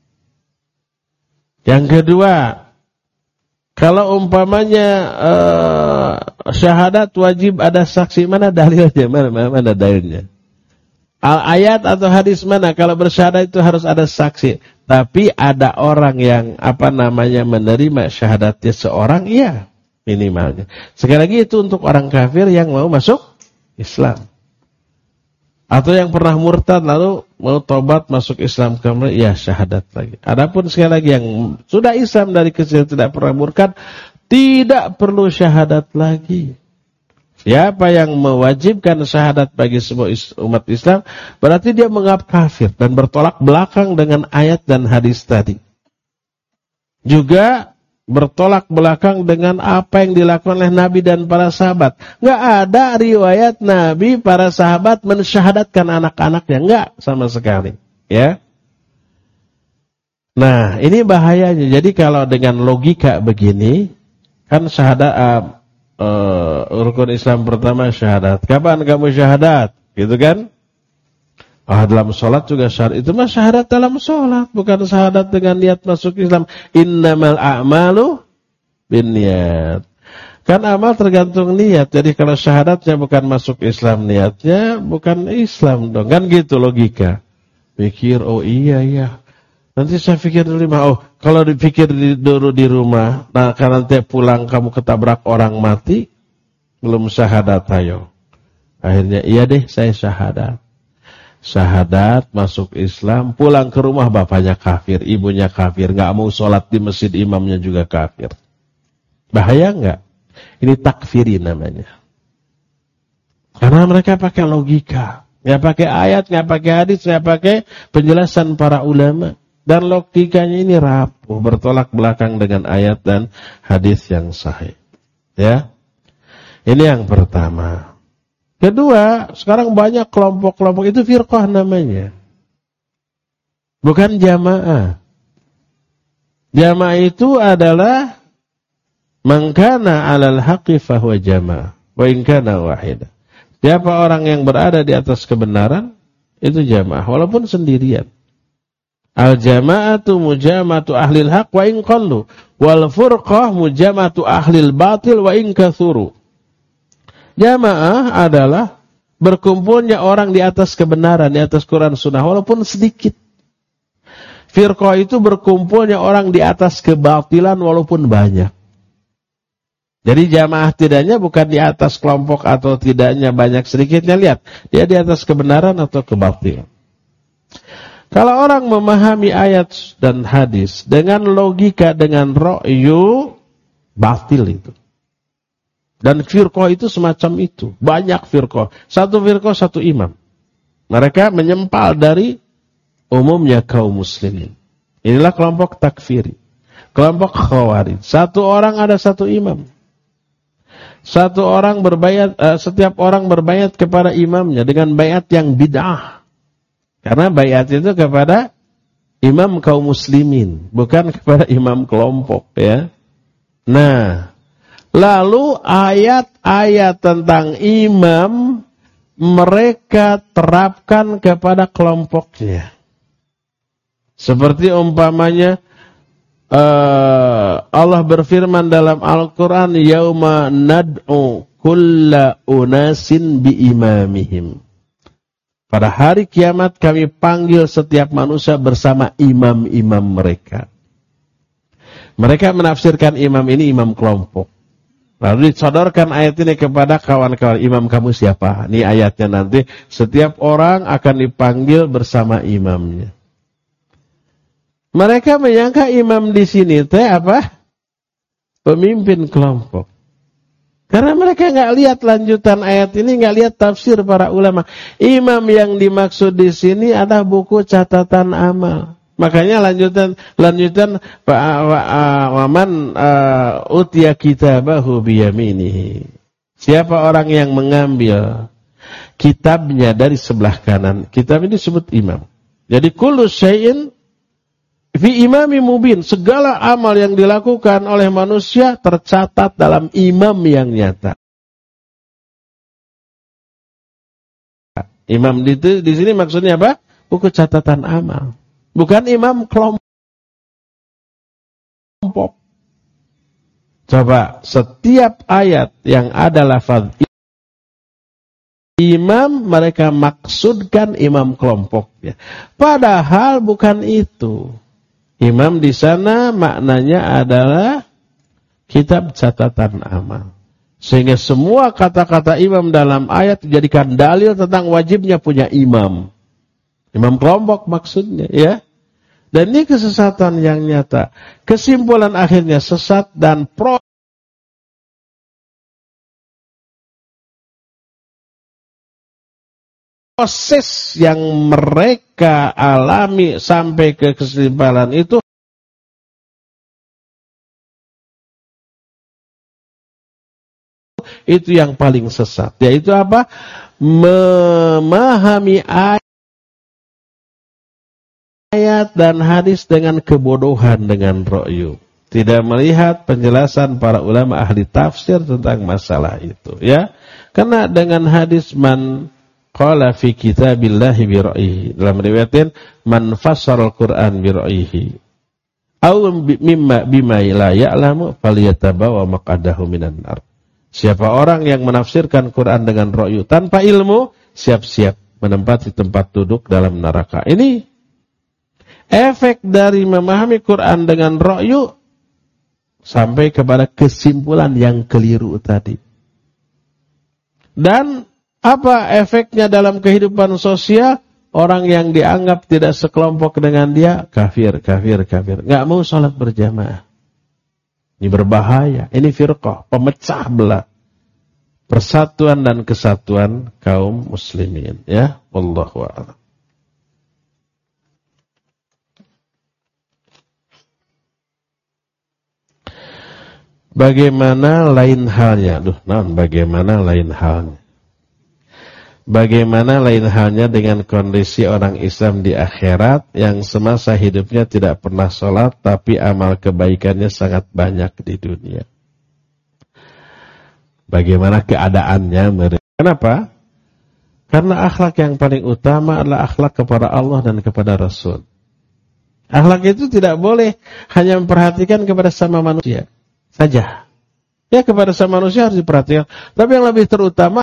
Yang kedua, kalau umpamanya uh, syahadat wajib ada saksi, mana dalilnya? Mana, mana, mana dalilnya? Ayat atau hadis mana? Kalau bersyahadat itu harus ada saksi. Tapi ada orang yang apa namanya menerima syahadatnya seorang, iya minimalnya. Sekali lagi itu untuk orang kafir yang mau masuk Islam. Atau yang pernah murtad lalu mau tobat masuk Islam kembali, ya syahadat lagi. Adapun sekali lagi yang sudah Islam dari kecil tidak pernah murtad, tidak perlu syahadat lagi. Siapa yang mewajibkan syahadat bagi semua umat Islam, berarti dia menganggap kafir dan bertolak belakang dengan ayat dan hadis tadi. Juga bertolak belakang dengan apa yang dilakukan oleh Nabi dan para sahabat. Nggak ada riwayat Nabi para sahabat mensyahadatkan anak-anaknya, nggak sama sekali. Ya. Nah, ini bahayanya. Jadi kalau dengan logika begini, kan syahadat uh, uh, rukun Islam pertama syahadat. Kapan kamu syahadat? Gitu kan? Ah, dalam sholat juga syahadat. Itu mah syahadat dalam sholat, bukan syahadat dengan niat masuk Islam. Innamal a'malu binniyat. Kan amal tergantung niat. Jadi kalau syahadatnya bukan masuk Islam, niatnya bukan Islam dong. Kan gitu logika. Pikir, oh iya iya. Nanti saya pikir dulu, oh kalau dipikir di, dulu di rumah, nah karena nanti pulang kamu ketabrak orang mati, belum syahadat ayo. Akhirnya iya deh saya syahadat. Syahadat, masuk Islam, pulang ke rumah bapaknya kafir, ibunya kafir, nggak mau sholat di masjid, imamnya juga kafir. Bahaya nggak? Ini takfiri namanya. Karena mereka pakai logika, nggak pakai ayat, nggak pakai hadis, nggak pakai penjelasan para ulama. Dan logikanya ini rapuh, bertolak belakang dengan ayat dan hadis yang sahih. Ya, ini yang pertama. Kedua, sekarang banyak kelompok-kelompok, itu firqah namanya. Bukan jamaah. Jamaah itu adalah man kana 'alal haqqi fahuwa jamaah wa in kana wahida. Siapa orang yang berada di atas kebenaran, itu jamaah walaupun sendirian. Al jama'atu mujamatu ahlil haq wa in qallu wal furqah mujamatu ahlil batil wa in kathuru. Jamaah adalah berkumpulnya orang di atas kebenaran, di atas Quran Sunnah, walaupun sedikit. Firqah itu berkumpulnya orang di atas kebatilan, walaupun banyak. Jadi jamaah tidaknya bukan di atas kelompok atau tidaknya banyak sedikitnya, lihat. Dia di atas kebenaran atau kebatilan. Kalau orang memahami ayat dan hadis dengan logika, dengan ra'yu, batil itu. Dan firqah itu semacam itu. Banyak firqah. Satu firqah, satu imam. Mereka menyempal dari umumnya kaum muslimin. Inilah kelompok takfiri. Kelompok khawarij. Satu orang ada satu imam. Satu orang berbayat, uh, setiap orang berbayat kepada imamnya dengan bayat yang bid'ah. Karena bayat itu kepada imam kaum muslimin. Bukan kepada imam kelompok. Ya. Nah, lalu ayat-ayat tentang imam mereka terapkan kepada kelompoknya. Seperti umpamanya uh, Allah berfirman dalam Al-Quran, Yauma nad'u kulla unasin biimamihim. Pada hari kiamat kami panggil setiap manusia bersama imam-imam mereka. Mereka menafsirkan imam ini imam kelompok. Lalu disodorkan ayat ini kepada kawan-kawan, imam kamu siapa? Ini ayatnya nanti, setiap orang akan dipanggil bersama imamnya. Mereka menyangka imam di sini teh apa? Pemimpin kelompok. Karena mereka nggak lihat lanjutan ayat ini, nggak lihat tafsir para ulama. Imam yang dimaksud di sini adalah buku catatan amal. Makanya lanjutan lanjutan waman uh, utiya kitabahu biyaminihi. Siapa orang yang mengambil kitabnya dari sebelah kanan. Kitab ini disebut imam. Jadi kullu syai'in fi imami mubin. Segala amal yang dilakukan oleh manusia tercatat dalam imam yang nyata. Imam di, di sini maksudnya apa? Buku catatan amal. Bukan imam kelompok. Coba, setiap ayat yang ada lafaz imam, mereka maksudkan imam kelompoknya. Padahal bukan itu. Imam di sana maknanya adalah kitab catatan amal. Sehingga semua kata-kata imam dalam ayat dijadikan dalil tentang wajibnya punya imam. Imam kelompok maksudnya, ya. Dan ini kesesatan yang nyata. Kesimpulan akhirnya sesat dan pro proses yang mereka alami sampai ke kesimpulan itu itu yang paling sesat. Yaitu apa? Memahami ayat ayat dan hadis dengan kebodohan, dengan ro'yu. Tidak melihat penjelasan para ulama ahli tafsir tentang masalah itu. Ya, karena dengan hadis man qala fi kitabillahi bi ra'yihi. Dalam riwayatin man fassara al-Qur'an bi ra'yihi aw mimma bima la ya'lamu falyatabawa maq'adahu minan nar. Siapa orang yang menafsirkan Quran dengan ra'yu tanpa ilmu, siap-siap menempati tempat duduk dalam neraka. Ini efek dari memahami Quran dengan ra'yu sampai kepada kesimpulan yang keliru tadi. Dan apa efeknya dalam kehidupan sosial? Orang yang dianggap tidak sekelompok dengan dia, kafir, kafir, kafir. Nggak mau salat berjamaah. Ini berbahaya. Ini firqah, pemecah belah persatuan dan kesatuan kaum muslimin. Ya, wallahu a'lam. Bagaimana lain halnya? Duh, nah, bagaimana lain halnya? Bagaimana lain halnya dengan kondisi orang Islam di akhirat yang semasa hidupnya tidak pernah sholat tapi amal kebaikannya sangat banyak di dunia? Bagaimana keadaannya? Kenapa? Karena akhlak yang paling utama adalah akhlak kepada Allah dan kepada Rasul. Akhlak itu tidak boleh hanya memperhatikan kepada sama manusia saja. Ya, kepada sama manusia harus diperhatikan. Tapi yang lebih terutama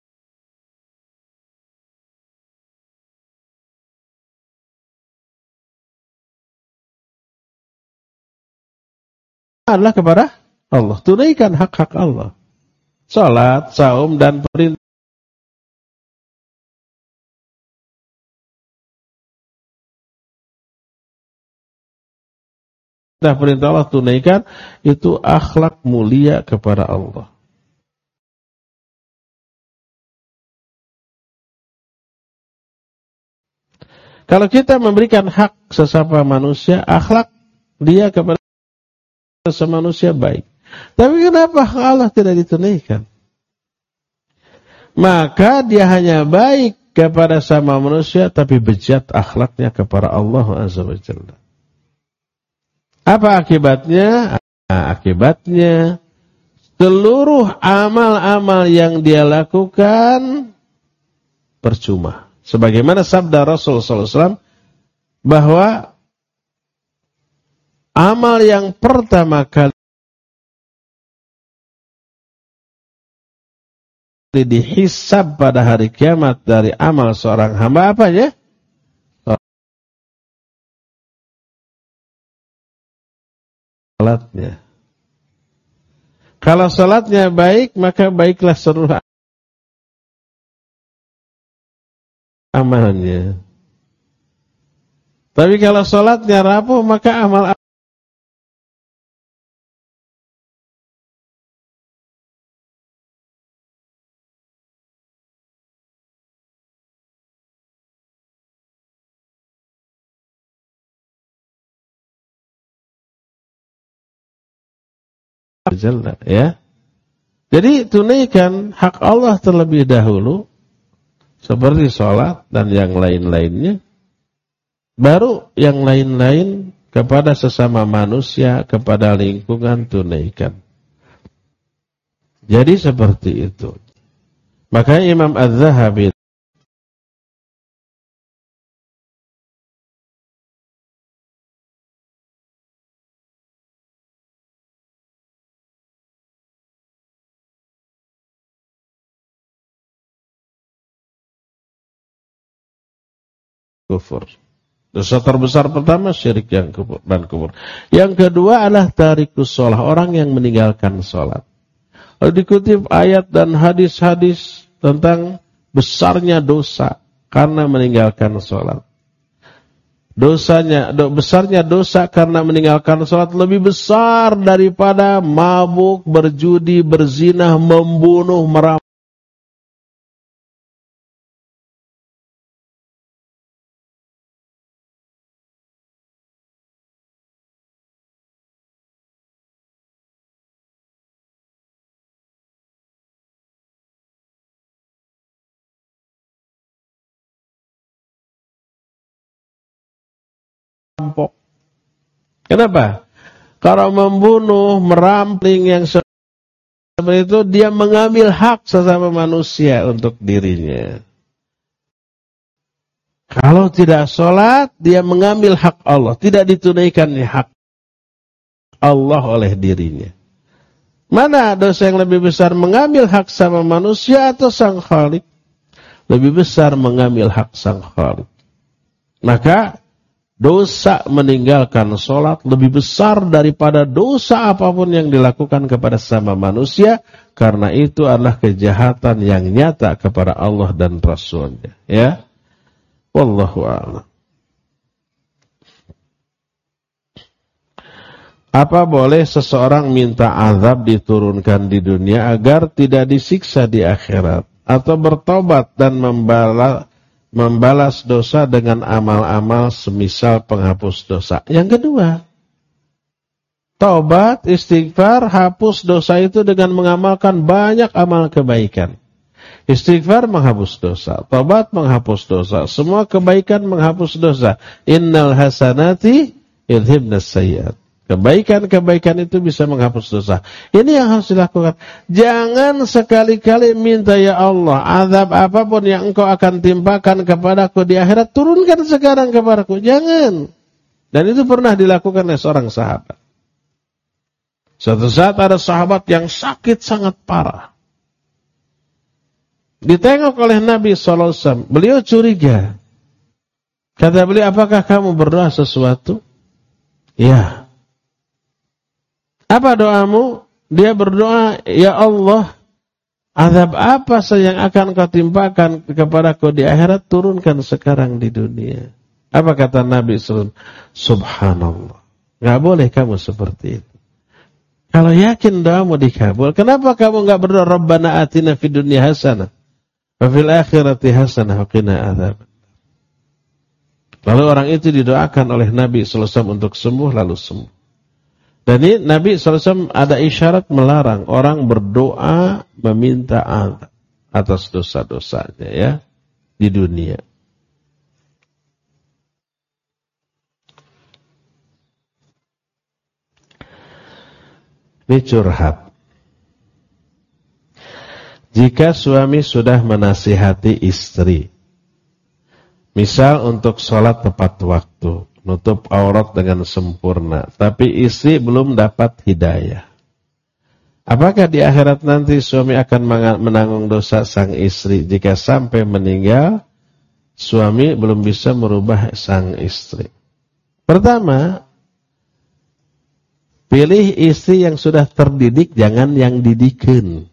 adalah kepada Allah. Tunaikan hak-hak Allah. Salat, saum, dan perintah. Perintah Allah tunaikan, itu akhlak mulia kepada Allah. Kalau kita memberikan hak sesama manusia, akhlak dia kepada sesama manusia baik. Tapi kenapa hak Allah tidak ditunaikan? Maka dia hanya baik kepada sama manusia, tapi bejat akhlaknya kepada Allah Azza wa Jalla. Apa akibatnya? Nah, akibatnya seluruh amal-amal yang dia lakukan percuma. Sebagaimana sabda Rasul sallallahu alaihi wasallam bahwa amal yang pertama kali dihisab pada hari kiamat dari amal seorang hamba apa ya? Salatnya. Kalau salatnya baik, maka baiklah seluruh amalnya. Tapi kalau salatnya rapuh, maka amal Jalla, ya. Jadi tunaikan hak Allah terlebih dahulu seperti sholat dan yang lain-lainnya, baru yang lain-lain kepada sesama manusia, kepada lingkungan tunaikan. Jadi seperti itu. Makanya Imam Az-Zahabi kufur. Dosa terbesar pertama syirik yang kufur dan kufur. Yang kedua adalah tarikus sholat, orang yang meninggalkan sholat. Lalu dikutip ayat dan hadis-hadis tentang besarnya dosa karena meninggalkan sholat. Dosanya, do, besarnya dosa karena meninggalkan sholat lebih besar daripada mabuk, berjudi, berzina, membunuh, merampok. Kenapa? Kalau membunuh, merampling yang seperti itu, dia mengambil hak sesama manusia untuk dirinya. Kalau tidak sholat, dia mengambil hak Allah. Tidak ditunaikan hak Allah oleh dirinya. Mana dosa yang lebih besar, mengambil hak sama manusia atau sang Khalik? Lebih besar mengambil hak sang Khalik. Maka dosa meninggalkan sholat lebih besar daripada dosa apapun yang dilakukan kepada sama manusia. Karena itu adalah kejahatan yang nyata kepada Allah dan Rasulnya. Ya. Wallahu a'lam. Apa boleh seseorang minta azab diturunkan di dunia agar tidak disiksa di akhirat? Atau bertobat dan membalas, membalas dosa dengan amal-amal semisal penghapus dosa? Yang kedua, tobat, istighfar, hapus dosa itu dengan mengamalkan banyak amal kebaikan. Istighfar menghapus dosa, tobat menghapus dosa, semua kebaikan menghapus dosa. Innal hasanati yudhibnas sayyi'at. Kebaikan-kebaikan itu bisa menghapus dosa. Ini yang harus dilakukan. Jangan sekali-kali minta, ya Allah, azab apapun yang engkau akan timpakan kepadaku di akhirat, turunkan sekarang kepadaku. Jangan. Dan itu pernah dilakukan oleh seorang sahabat. Suatu saat ada sahabat yang sakit sangat parah. Ditengok oleh Nabi shallallahu alaihi wasallam. Beliau curiga. Kata beliau, apakah kamu berdoa sesuatu? Ya. Apa doamu? Dia berdoa, ya Allah, azab apa saja yang akan kau timpakan kepadaku di akhirat, turunkan sekarang di dunia. Apa kata Nabi shallallahu alaihi wasallam? Subhanallah. Gak boleh kamu seperti itu. Kalau yakin doamu dikabul, kenapa kamu gak berdoa, Rabbana atina fid dunya hasanah wa fil akhirati hasanah wa qina adzab. Lalu orang itu didoakan oleh Nabi shallallahu alaihi wasallam untuk sembuh, lalu sembuh. Dan ini Nabi shallallahu alaihi wasallam ada isyarat melarang orang berdoa meminta azab atas dosa-dosanya ya di dunia. Ini curhat. Jika suami sudah menasihati istri, misal untuk sholat tepat waktu, nutup aurat dengan sempurna, tapi istri belum dapat hidayah, apakah di akhirat nanti suami akan menanggung dosa sang istri jika sampai meninggal suami belum bisa merubah sang istri? Pertama, pilih istri yang sudah terdidik, jangan yang didikin.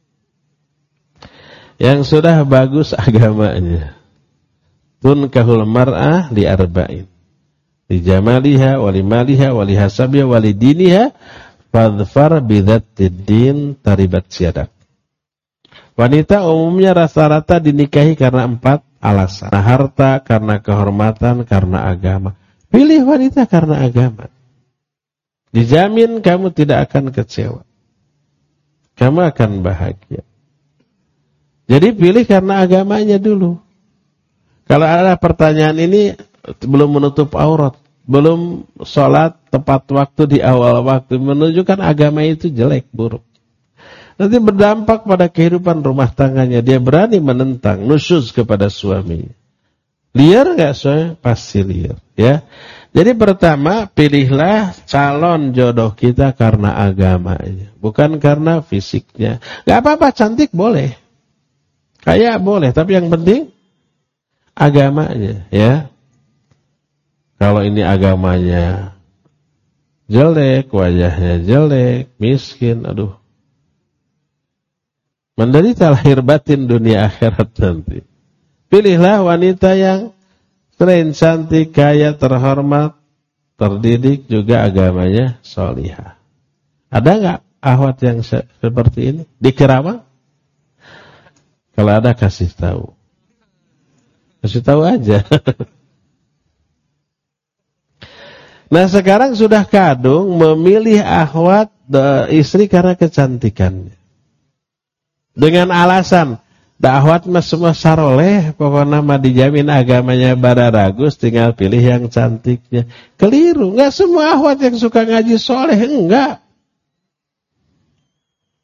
Yang sudah bagus agamanya. Tunkahul mar'ah li arba'in. Li jamaliha, wali maliha, wali hasabiha, wali diniha, fadfar bidzatid din taribat siadak. Wanita umumnya rata-rata dinikahi karena empat alasan. Karena harta, karena kehormatan, karena agama. Pilih wanita karena agama. Dijamin kamu tidak akan kecewa. Kamu akan bahagia. Jadi pilih karena agamanya dulu. Kalau ada pertanyaan ini, belum menutup aurat, belum sholat tepat waktu di awal waktu, menunjukkan agama itu jelek, buruk. Nanti berdampak pada kehidupan rumah tangganya. Dia berani menentang, nusyuz kepada suaminya. Liar gak suami? Pasti liar. Ya. Jadi pertama, pilihlah calon jodoh kita karena agamanya, bukan karena fisiknya. Gak apa-apa, cantik boleh, kaya boleh, tapi yang penting agamanya, ya. Kalau ini agamanya jelek, wajahnya jelek, miskin, aduh, menderita lahir batin dunia akhirat nanti. Pilihlah wanita yang selain cantik, kaya, terhormat, terdidik, juga agamanya solihah. Ada nggak ahwat yang se- seperti ini di Kerawang? Kalau ada kasih tahu, kasih tahu aja. Nah sekarang sudah kadung memilih ahwat istri karena kecantikannya, dengan alasan dakwat mah semua saroleh, pokoknya mah dijamin agamanya bararagus, tinggal pilih yang cantiknya. Keliru, enggak semua ahwat yang suka ngaji soleh, enggak.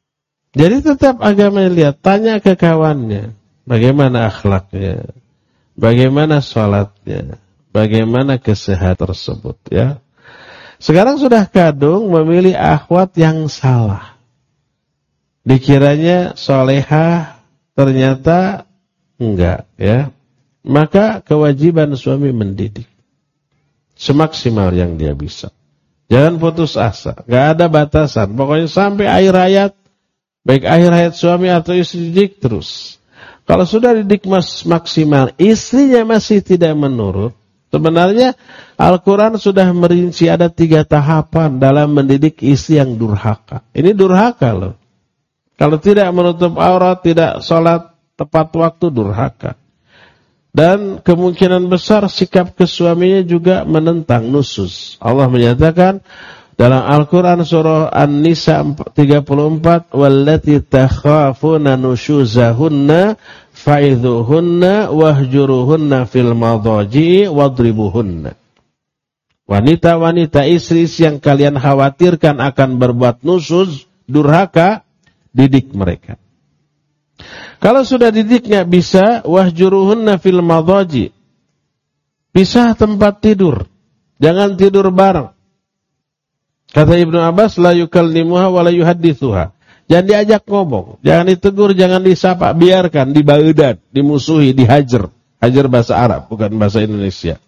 Jadi tetap agamanya lihat, tanya ke kawannya, bagaimana akhlaknya, bagaimana sholatnya, bagaimana kesehatan tersebut, ya. Sekarang sudah kadung memilih akhwat yang salah. Dikiranya solehah, ternyata enggak, ya. Maka kewajiban suami mendidik semaksimal yang dia bisa. Jangan putus asa, enggak ada batasan. Pokoknya sampai akhir hayat, baik akhir hayat suami atau istri, didik terus. Kalau sudah didik mas maksimal, istrinya masih tidak menurut, sebenarnya Al-Quran sudah merinci ada tiga tahapan dalam mendidik istri yang durhaka. Ini durhaka loh. Kalau tidak menutup aurat, tidak sholat tepat waktu, durhaka. Dan kemungkinan besar sikap ke suaminya juga menentang, nusus. Allah menyatakan dalam Al-Quran surah An-Nisa tiga puluh empat, wallati takhafuna nushuzahunna fa'idhuhunna wahjuruhunna fil madhaji'i wadribuhunna. Wanita-wanita istri yang kalian khawatirkan akan berbuat nusuz, durhaka, didik mereka. Kalau sudah didik nggak bisa, wahjuruhunna fil madhaji. Pisah tempat tidur. Jangan tidur bareng. Kata Ibnu Abbas, la yukallimuha wa la yuhaddithuha. Jangan diajak ngomong, jangan ditegur, jangan disapa, biarkan dibaedan, dimusuhi, dihajar. Hajar bahasa Arab, bukan bahasa Indonesia.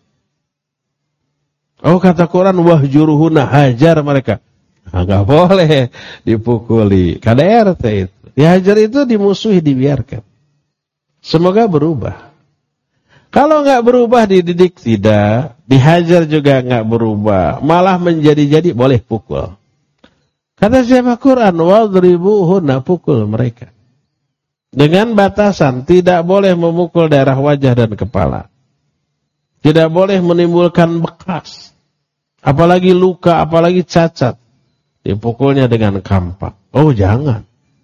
Oh, kata Quran, wahjuruhunna, hajar mereka. Nah, nggak boleh dipukuli. K D R T itu. Dihajar itu dimusuhi, dibiarkan. Semoga berubah. Kalau nggak berubah, dididik tidak. Dihajar juga nggak berubah. Malah menjadi-jadi, boleh pukul. Kata siapa Quran, wadribuhunna, pukul mereka. Dengan batasan, tidak boleh memukul daerah wajah dan kepala. Tidak boleh menimbulkan bekas. Apalagi luka, apalagi cacat. Dipukulnya dengan kampak. Oh, jangan.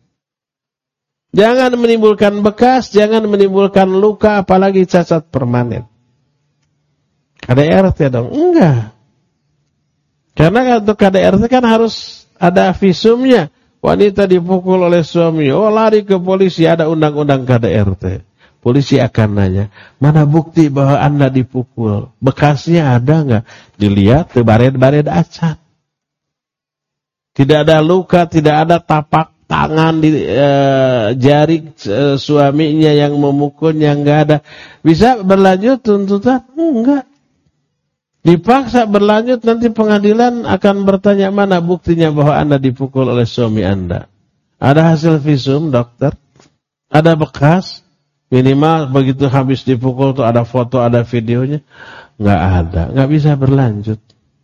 Jangan menimbulkan bekas, jangan menimbulkan luka, apalagi cacat permanen. K D R T dong? Enggak. Karena untuk K D R T kan harus ada visumnya. Wanita dipukul oleh suami. Oh, lari ke polisi, ada undang-undang K D R T. Polisi akan nanya, mana bukti bahwa Anda dipukul? Bekasnya ada enggak? Dilihat, baret-baret acat. Tidak ada luka, tidak ada tapak tangan di e, jari e, suaminya yang memukulnya, enggak ada. Bisa berlanjut tuntutan? Enggak. Dipaksa berlanjut, nanti pengadilan akan bertanya, mana buktinya bahwa Anda dipukul oleh suami Anda? Ada hasil visum, dokter? Ada bekas? Minimal begitu habis dipukul tuh ada foto, ada videonya? Enggak ada. Enggak bisa berlanjut.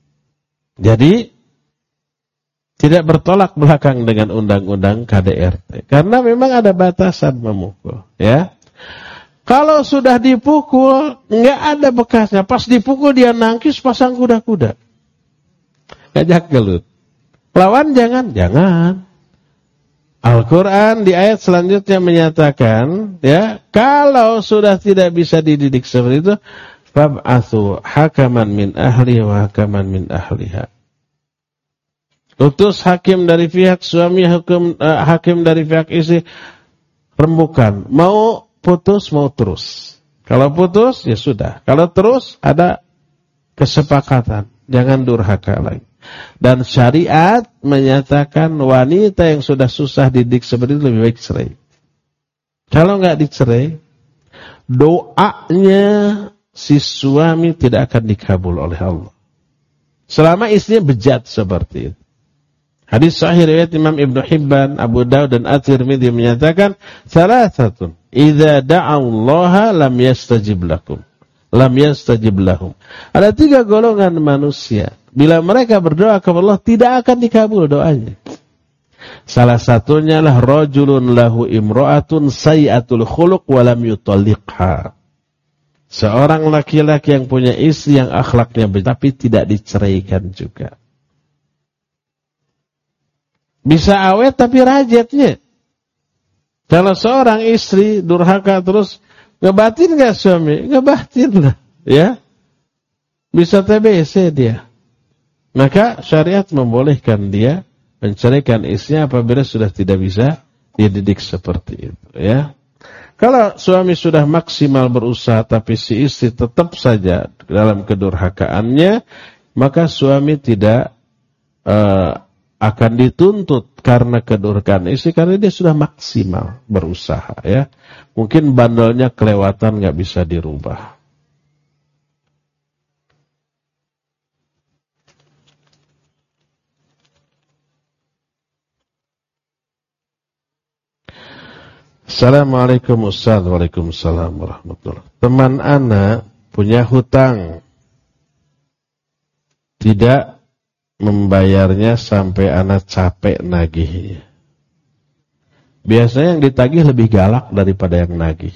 Jadi tidak bertolak belakang dengan undang-undang K D R T. Karena memang ada batasan memukul, ya. Kalau sudah dipukul, enggak ada bekasnya. Pas dipukul dia nangkis, pasang kuda-kuda. Ngajak gelut. Lawan jangan, jangan. Al-Quran di ayat selanjutnya menyatakan, ya, kalau sudah tidak bisa dididik seperti itu, fab'athu hakaman min ahli wa hakaman min ahliha. Utus hakim dari pihak suami, hukum, uh, hakim dari pihak istri, rembukan. Mau putus, mau terus. Kalau putus, ya sudah. Kalau terus, ada kesepakatan. Jangan durhaka lagi. Dan syariat menyatakan wanita yang sudah susah didik seperti itu lebih baik cerai. Kalau nggak dicerai, doanya si suami tidak akan dikabul oleh Allah. Selama istrinya bejat seperti itu. Hadis sahih riwayat Imam Ibnu Hibban, Abu Daud dan At-Tirmidzi menyatakan, "Salasatun idza da'allaha lam yastajib lakum." Lam yastajib lahum. Ada tiga golongan manusia. Bila mereka berdoa kepada Allah, tidak akan dikabul doanya. Salah satunya lah rajulun lahu imra'atun sayyatul khuluq wa lam yutalliqha. Seorang laki-laki yang punya istri yang akhlaknya baik tapi tidak diceraikan juga. Bisa awet tapi rajatnya. Kalau seorang istri durhaka terus, ngebatin gak suami? Ngebatin lah, ya. Bisa T B C dia. Maka syariat membolehkan dia menceraikan istrinya apabila sudah tidak bisa dididik seperti itu, ya. Kalau suami sudah maksimal berusaha tapi si istri tetap saja dalam kedurhakaannya, maka suami tidak uh, akan dituntut karena kedurhakaan istri, karena dia sudah maksimal berusaha, ya. Mungkin bandelnya kelewatan, nggak bisa dirubah. Assalamualaikum Ustaz. Waalaikumsalam warahmatullahi wabarakatuh. Teman ana punya hutang, tidak membayarnya sampai ana capek nagihnya. Biasanya yang ditagih lebih galak daripada yang nagih.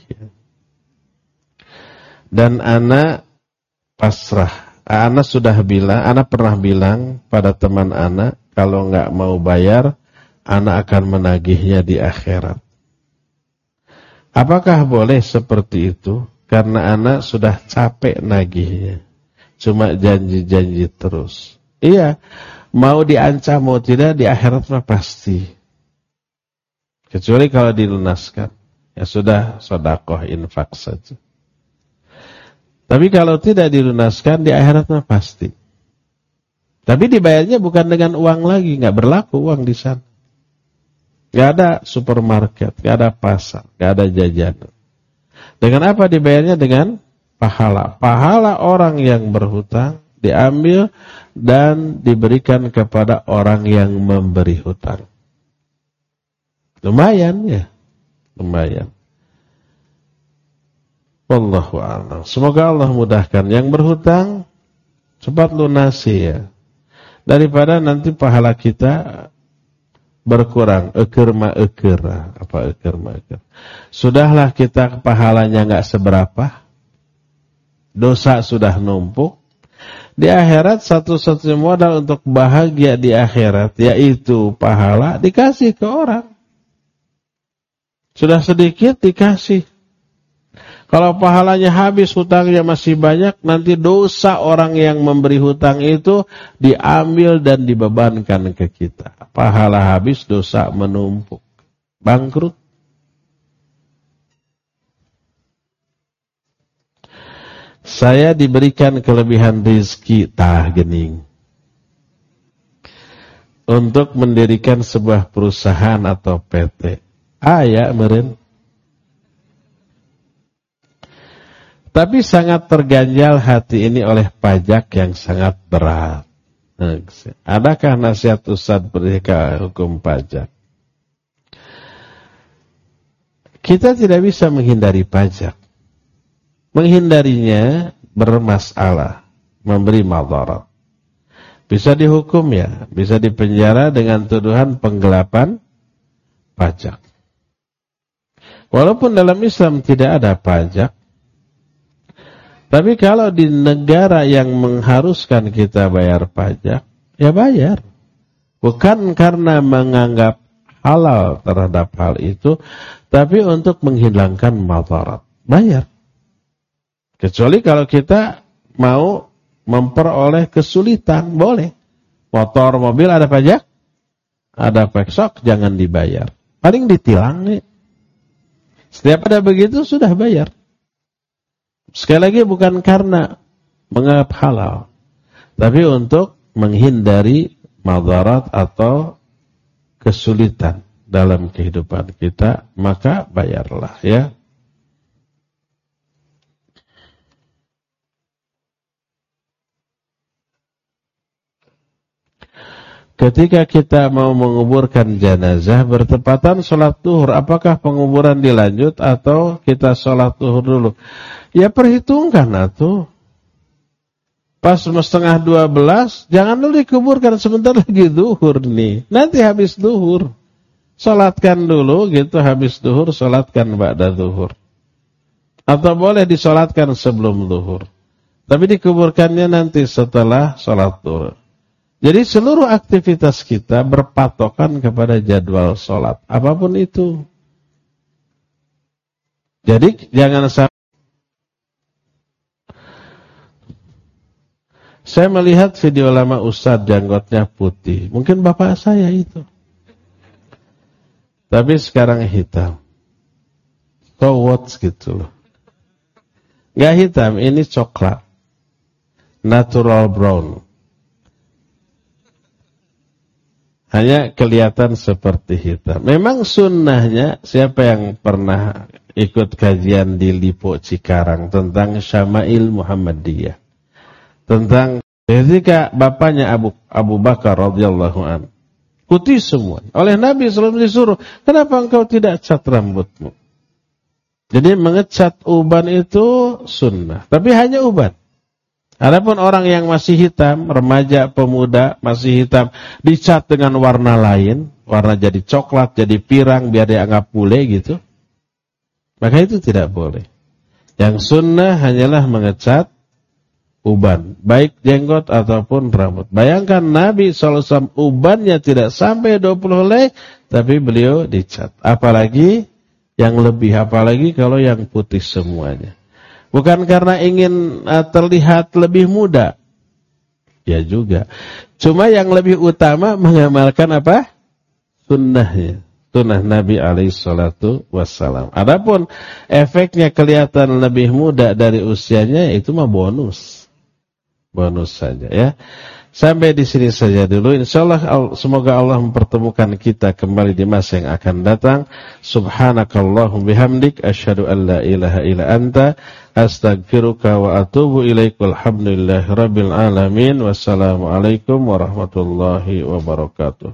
Dan ana pasrah. Ana sudah bilang, ana pernah bilang pada teman ana, kalau nggak mau bayar, ana akan menagihnya di akhirat. Apakah boleh seperti itu? Karena anak sudah capek nagihnya. Cuma janji-janji terus. Iya, mau diancam mau tidak, di akhirat mah pasti. Kecuali kalau dilunaskan. Ya sudah, sedekah infak saja. Tapi kalau tidak dilunaskan, di akhirat mah pasti. Tapi dibayarnya bukan dengan uang lagi, nggak berlaku uang di sana. Gak ada supermarket, gak ada pasar, gak ada jajanan. Dengan apa dibayarnya? Dengan pahala. Pahala orang yang berhutang diambil dan diberikan kepada orang yang memberi hutang. Lumayan ya, lumayan. Wallahu a'lam. Semoga Allah mudahkan yang berhutang, cepat lunasi ya. Daripada nanti pahala kita berkurang, eker ma eker, apa eker ma eker. Sudahlah kita pahalanya nggak seberapa, dosa sudah numpuk. Di akhirat satu-satunya modal untuk bahagia di akhirat yaitu pahala, dikasih ke orang. Sudah sedikit dikasih. Kalau pahalanya habis, hutangnya masih banyak, nanti dosa orang yang memberi hutang itu diambil dan dibebankan ke kita. Pahala habis, dosa menumpuk. Bangkrut. Saya diberikan kelebihan rezeki, tah gening, untuk mendirikan sebuah perusahaan atau P T. Aya meureun. Tapi sangat terganjal hati ini oleh pajak yang sangat berat. Adakah nasihat Ustaz perihal hukum pajak? Kita tidak bisa menghindari pajak. Menghindarinya bermasalah, memberi madarat. Bisa dihukum ya, bisa dipenjara dengan tuduhan penggelapan pajak. Walaupun dalam Islam tidak ada pajak, tapi kalau di negara yang mengharuskan kita bayar pajak, ya bayar. Bukan karena menganggap halal terhadap hal itu, tapi untuk menghilangkan madarat. Bayar. Kecuali kalau kita mau memperoleh kesulitan, boleh. Motor, mobil ada pajak? Ada peksok, jangan dibayar. Paling ditilang nih. Setiap ada begitu, sudah bayar. Sekali lagi bukan karena menganggap halal, tapi untuk menghindari madarat atau kesulitan dalam kehidupan kita, maka bayarlah ya. Ketika kita mau menguburkan jenazah bertepatan sholat zuhur, apakah penguburan dilanjut atau kita sholat zuhur dulu? Ya perhitungkan atuh. Pas setengah dua belas, jangan dulu dikuburkan, sebentar lagi zuhur nih. Nanti habis zuhur, sholatkan dulu gitu, habis zuhur sholatkan ba'da zuhur. Atau boleh disolatkan sebelum zuhur, tapi dikuburkannya nanti setelah sholat zuhur. Jadi seluruh aktivitas kita berpatokan kepada jadwal sholat, apapun itu. Jadi jangan sampai. Saya melihat video lama Ustadz janggotnya putih, mungkin bapak saya itu. Tapi sekarang hitam. towards gitu loh. Nggak hitam, ini coklat. Natural brown. Hanya kelihatan seperti hitam. Memang sunnahnya, siapa yang pernah ikut kajian di Lipo Cikarang tentang Syama'il Muhammadiyah. Tentang ketika bapaknya Abu, Abu Bakar radhiyallahu anhu. Putih semua. Oleh Nabi shallallahu alaihi wasallam disuruh, kenapa engkau tidak cat rambutmu? Jadi mengecat uban itu sunnah. Tapi hanya uban. Adapun orang yang masih hitam, remaja, pemuda, masih hitam, dicat dengan warna lain, warna jadi coklat, jadi pirang, biar dianggap bule gitu, maka itu tidak boleh. Yang sunnah hanyalah mengecat uban, baik jenggot ataupun rambut. Bayangkan Nabi shallallahu alaihi wasallam ubannya tidak sampai dua puluh helai, tapi beliau dicat. Apalagi yang lebih, apalagi kalau yang putih semuanya. Bukan karena ingin uh, terlihat lebih muda. Ya juga. Cuma yang lebih utama mengamalkan apa? Sunnahnya. Sunnah Nabi alaihi salatu wassalam. Adapun efeknya kelihatan lebih muda dari usianya, itu mah bonus. Bonus saja ya. Sampai di sini saja dulu. Insyaallah semoga Allah mempertemukan kita kembali di masa yang akan datang. Subhanakallahum bihamdik asyhadu an la ilaha illa anta astaghfiruka wa atubu ilaik. Walhamdulillahirabbil alamin. Wassalamualaikum warahmatullahi wabarakatuh.